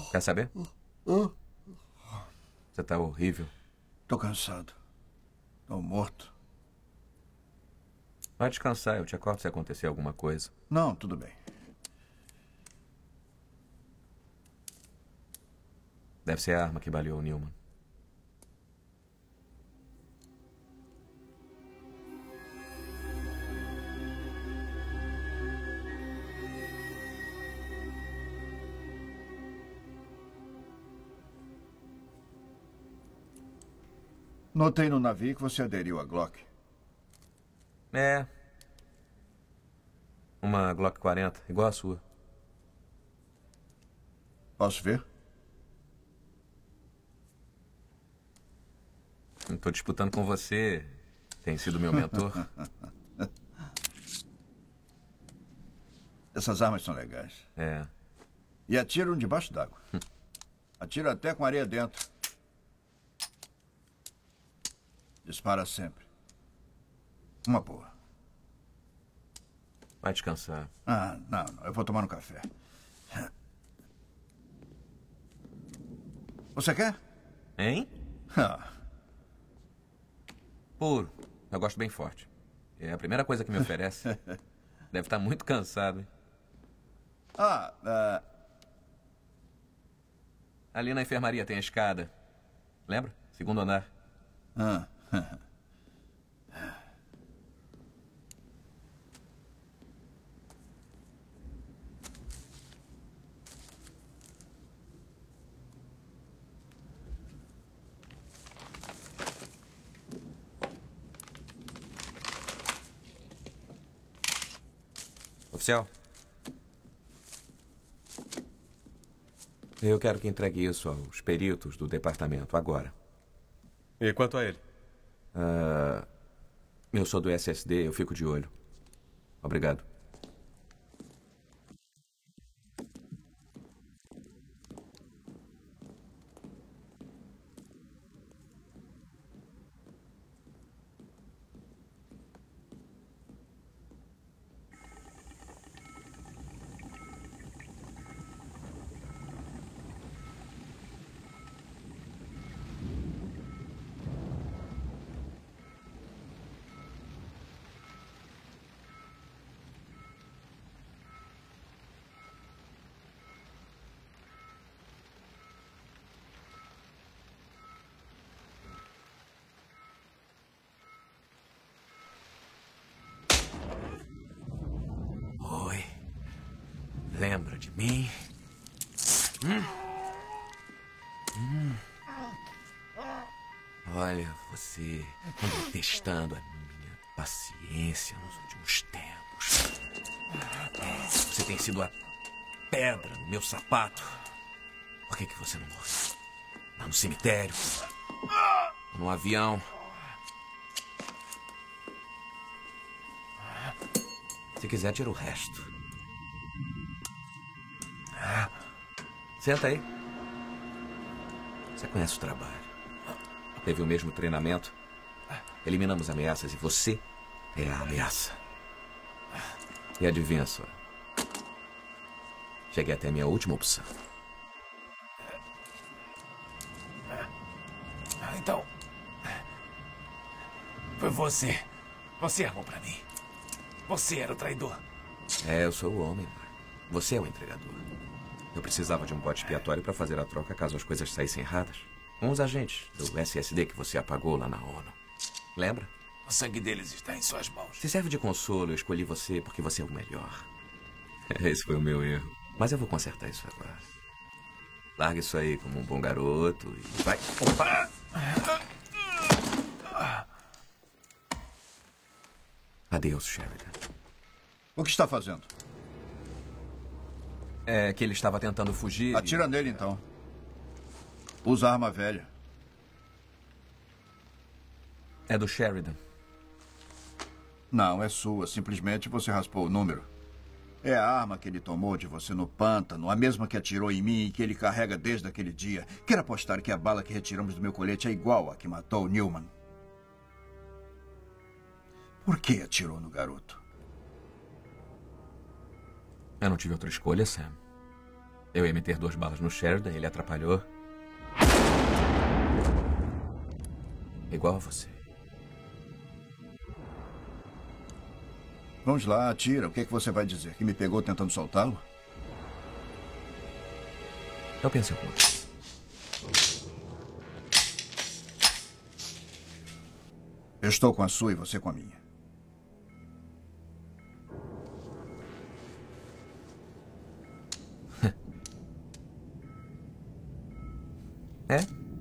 Quer saber? Você tá horrível. Tô cansado. Tô morto. Vai descansar, eu te acordo se acontecer alguma coisa. Não, tudo bem. Deve ser a arma que baleou o Newman. Notei no navio que você aderiu à Glock. É. Uma Glock 40, igual a sua. Posso ver? Não tô disputando com você. Tem sido meu mentor. Essas armas são legais. É. E atiram debaixo d'água. Atira até com areia dentro. Dispara sempre. Uma boa. Vai descansar. Ah, não. Eu vou tomar um café. Você quer? Hein? Ah. Puro. Eu gosto bem forte. É a primeira coisa que me oferece. Deve estar muito cansado, hein? Ali na enfermaria tem a escada. Lembra? Segundo andar. Oficial, eu quero que entregue isso aos peritos do departamento agora. E quanto a ele? Eu sou do SSD, eu fico de olho. Obrigado. Oi. Lembra de mim? Olha, você andou testando a minha paciência nos últimos tempos. Você tem sido a pedra no meu sapato. Por que você não morreu? Lá no cemitério? No avião? Se quiser, tira o resto. Senta aí. Você conhece o trabalho. Teve o mesmo treinamento. Eliminamos ameaças e você é a ameaça. E adivinha só. Cheguei até a minha última opção. Então... Foi você. Você armou pra mim. Você era o traidor. Eu sou o homem, Mark. Você é o entregador. Eu precisava de um bode expiatório para fazer a troca caso as coisas saíssem erradas. Uns agentes do SSD que você apagou lá na ONU. Lembra? O sangue deles está em suas mãos. Se serve de consolo, eu escolhi você porque você é o melhor. Esse foi o meu erro. Mas eu vou consertar isso agora. Larga isso aí como um bom garoto e vai... Opa! Adeus, Sheridan. O que está fazendo? É que ele estava tentando fugir. Atira nele, então. Usa a arma velha. É do Sheridan. Não, é sua. Simplesmente você raspou o número. É a arma que ele tomou de você no pântano, a mesma que atirou em mim e que ele carrega desde aquele dia. Quero apostar que a bala que retiramos do meu colete é igual à que matou o Newman. Por que atirou no garoto? Eu não tive outra escolha, Sam. Eu ia meter 2 balas no Sheridan, ele atrapalhou. Igual a você. Vamos lá, atira. O que é que você vai dizer? Que me pegou tentando soltá-lo? Eu penso em alguma. Eu estou com a sua e você com a minha. É?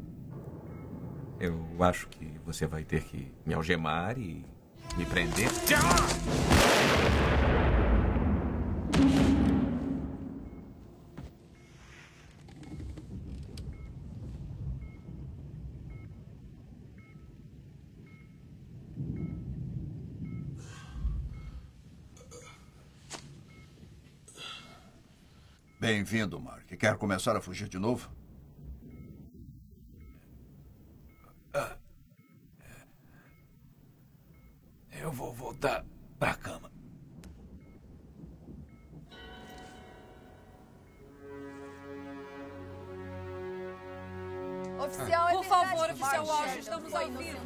Eu acho que você vai ter que me algemar e me prender. Bem-vindo, Mark. Quer começar a fugir de novo? Eu vou voltar pra cama. Oficial, Por favor, oficial Walsh, estamos ao vivo.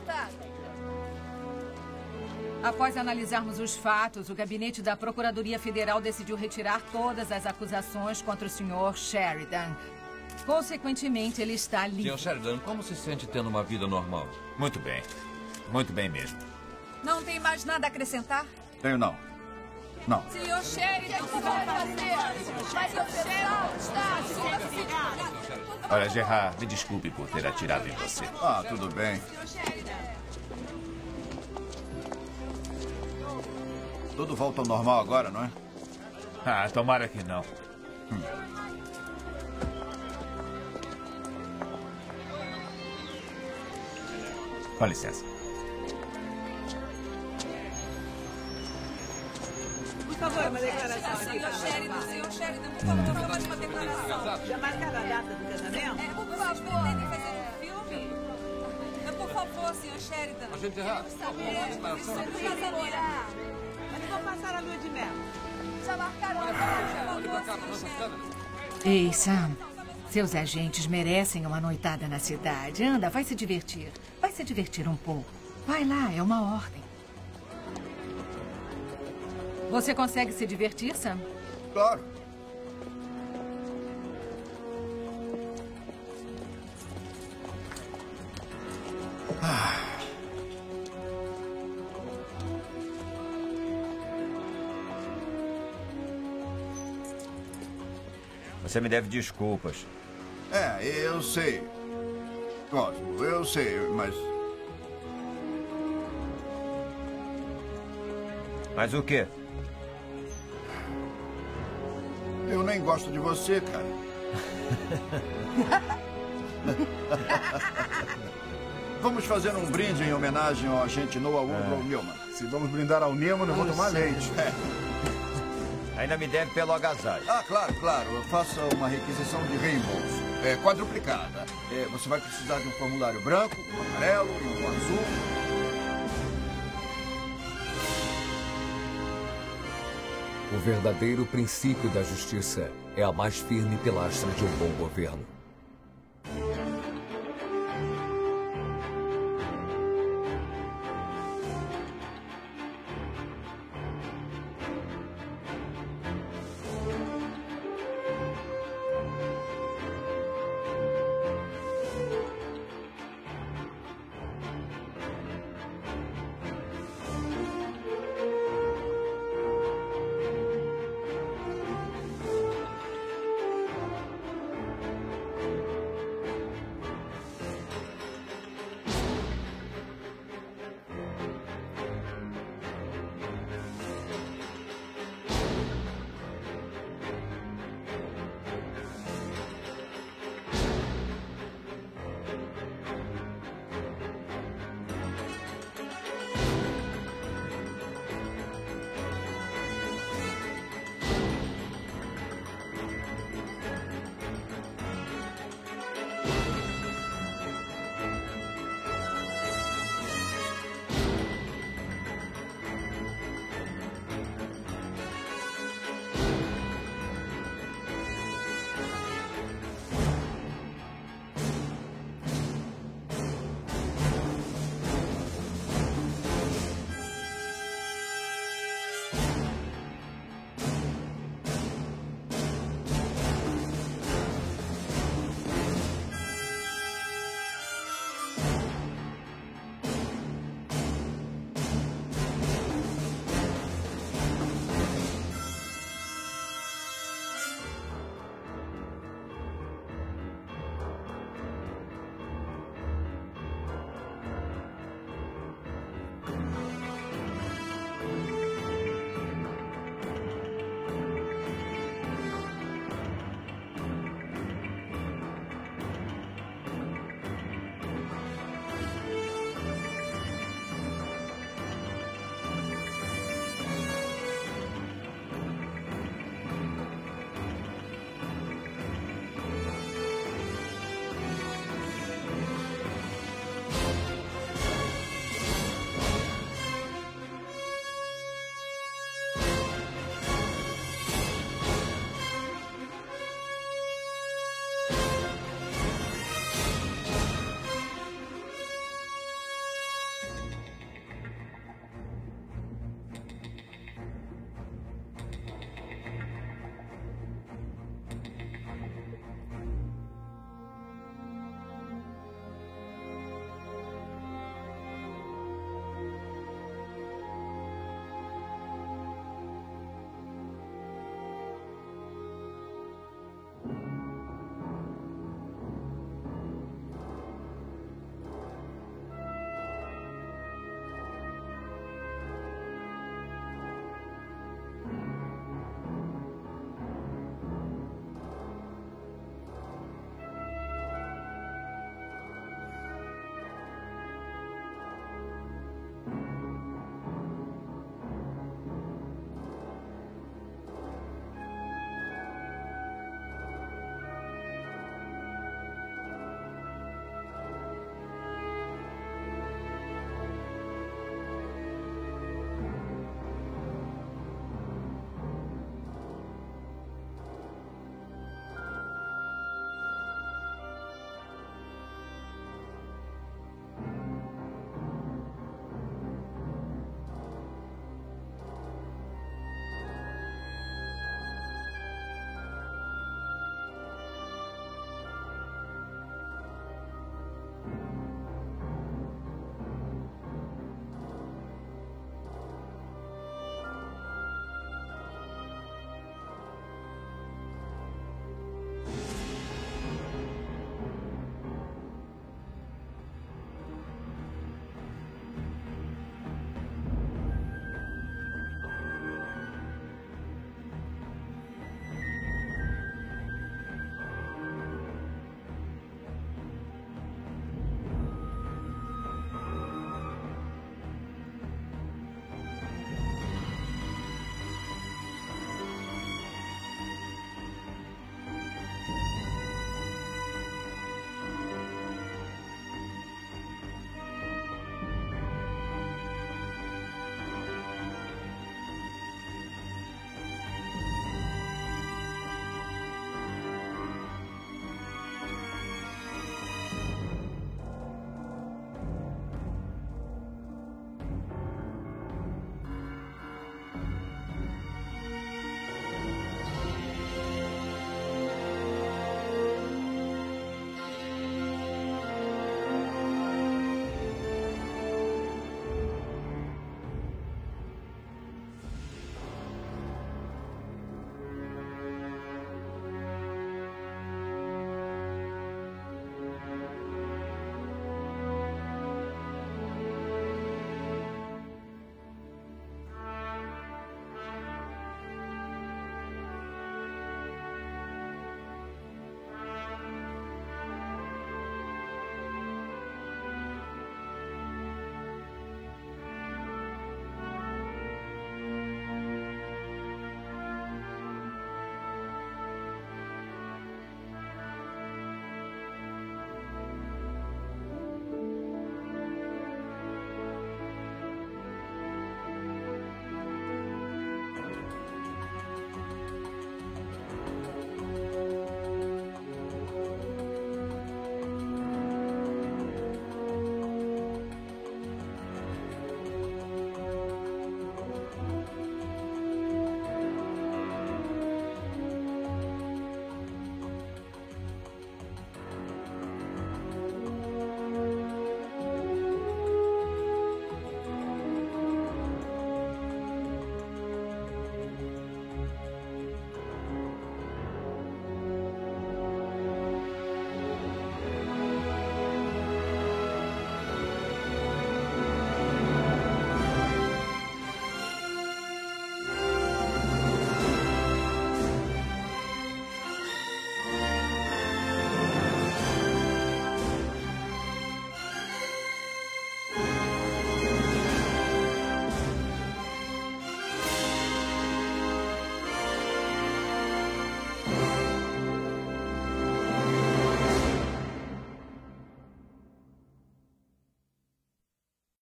Após analisarmos os fatos, o gabinete da Procuradoria Federal decidiu retirar todas as acusações contra o Sr. Sheridan. Consequentemente, ele está livre. Sr. Sheridan, como se sente tendo uma vida normal? Muito bem. Muito bem mesmo. Não tem mais nada a acrescentar? Tenho não. Não. Senhor Sheridan, o que vai fazer? Vai processá-lo, está? Olha, Gerard, me desculpe por ter atirado em você. Ah, tudo bem. Tudo volta ao normal agora, não é? Ah, tomara que não. Com licença. Por favor, uma declaração. Senhor Sheridan, por favor, faça uma declaração. Já marcaram a data do casamento? Por favor, tem que fazer um filme? Por favor, senhor Sheridan. A gente errar. Mas vou passar a lua de mel. Já marcaram a data, por favor, senhor Sheridan. Ei, Sam. Seus agentes merecem uma noitada na cidade. Anda, vai se divertir. Vai se divertir um pouco. Vai lá, é uma ordem. Você consegue se divertir, Sam? Claro. Você me deve desculpas. É, eu sei. Cosmo, eu sei, mas... Mas o quê? Eu nem gosto de você, cara. Vamos fazer um brinde em homenagem ao agente Noah Woodrow Newman. Se vamos brindar ao Newman, eu vou tomar leite. Ainda me deve pelo agasalho. Ah, claro, claro. Faça uma requisição de reembolso. Quadruplicada. Você vai precisar de um formulário branco, um amarelo e um azul. O verdadeiro princípio da justiça é a mais firme pilastra de um bom governo.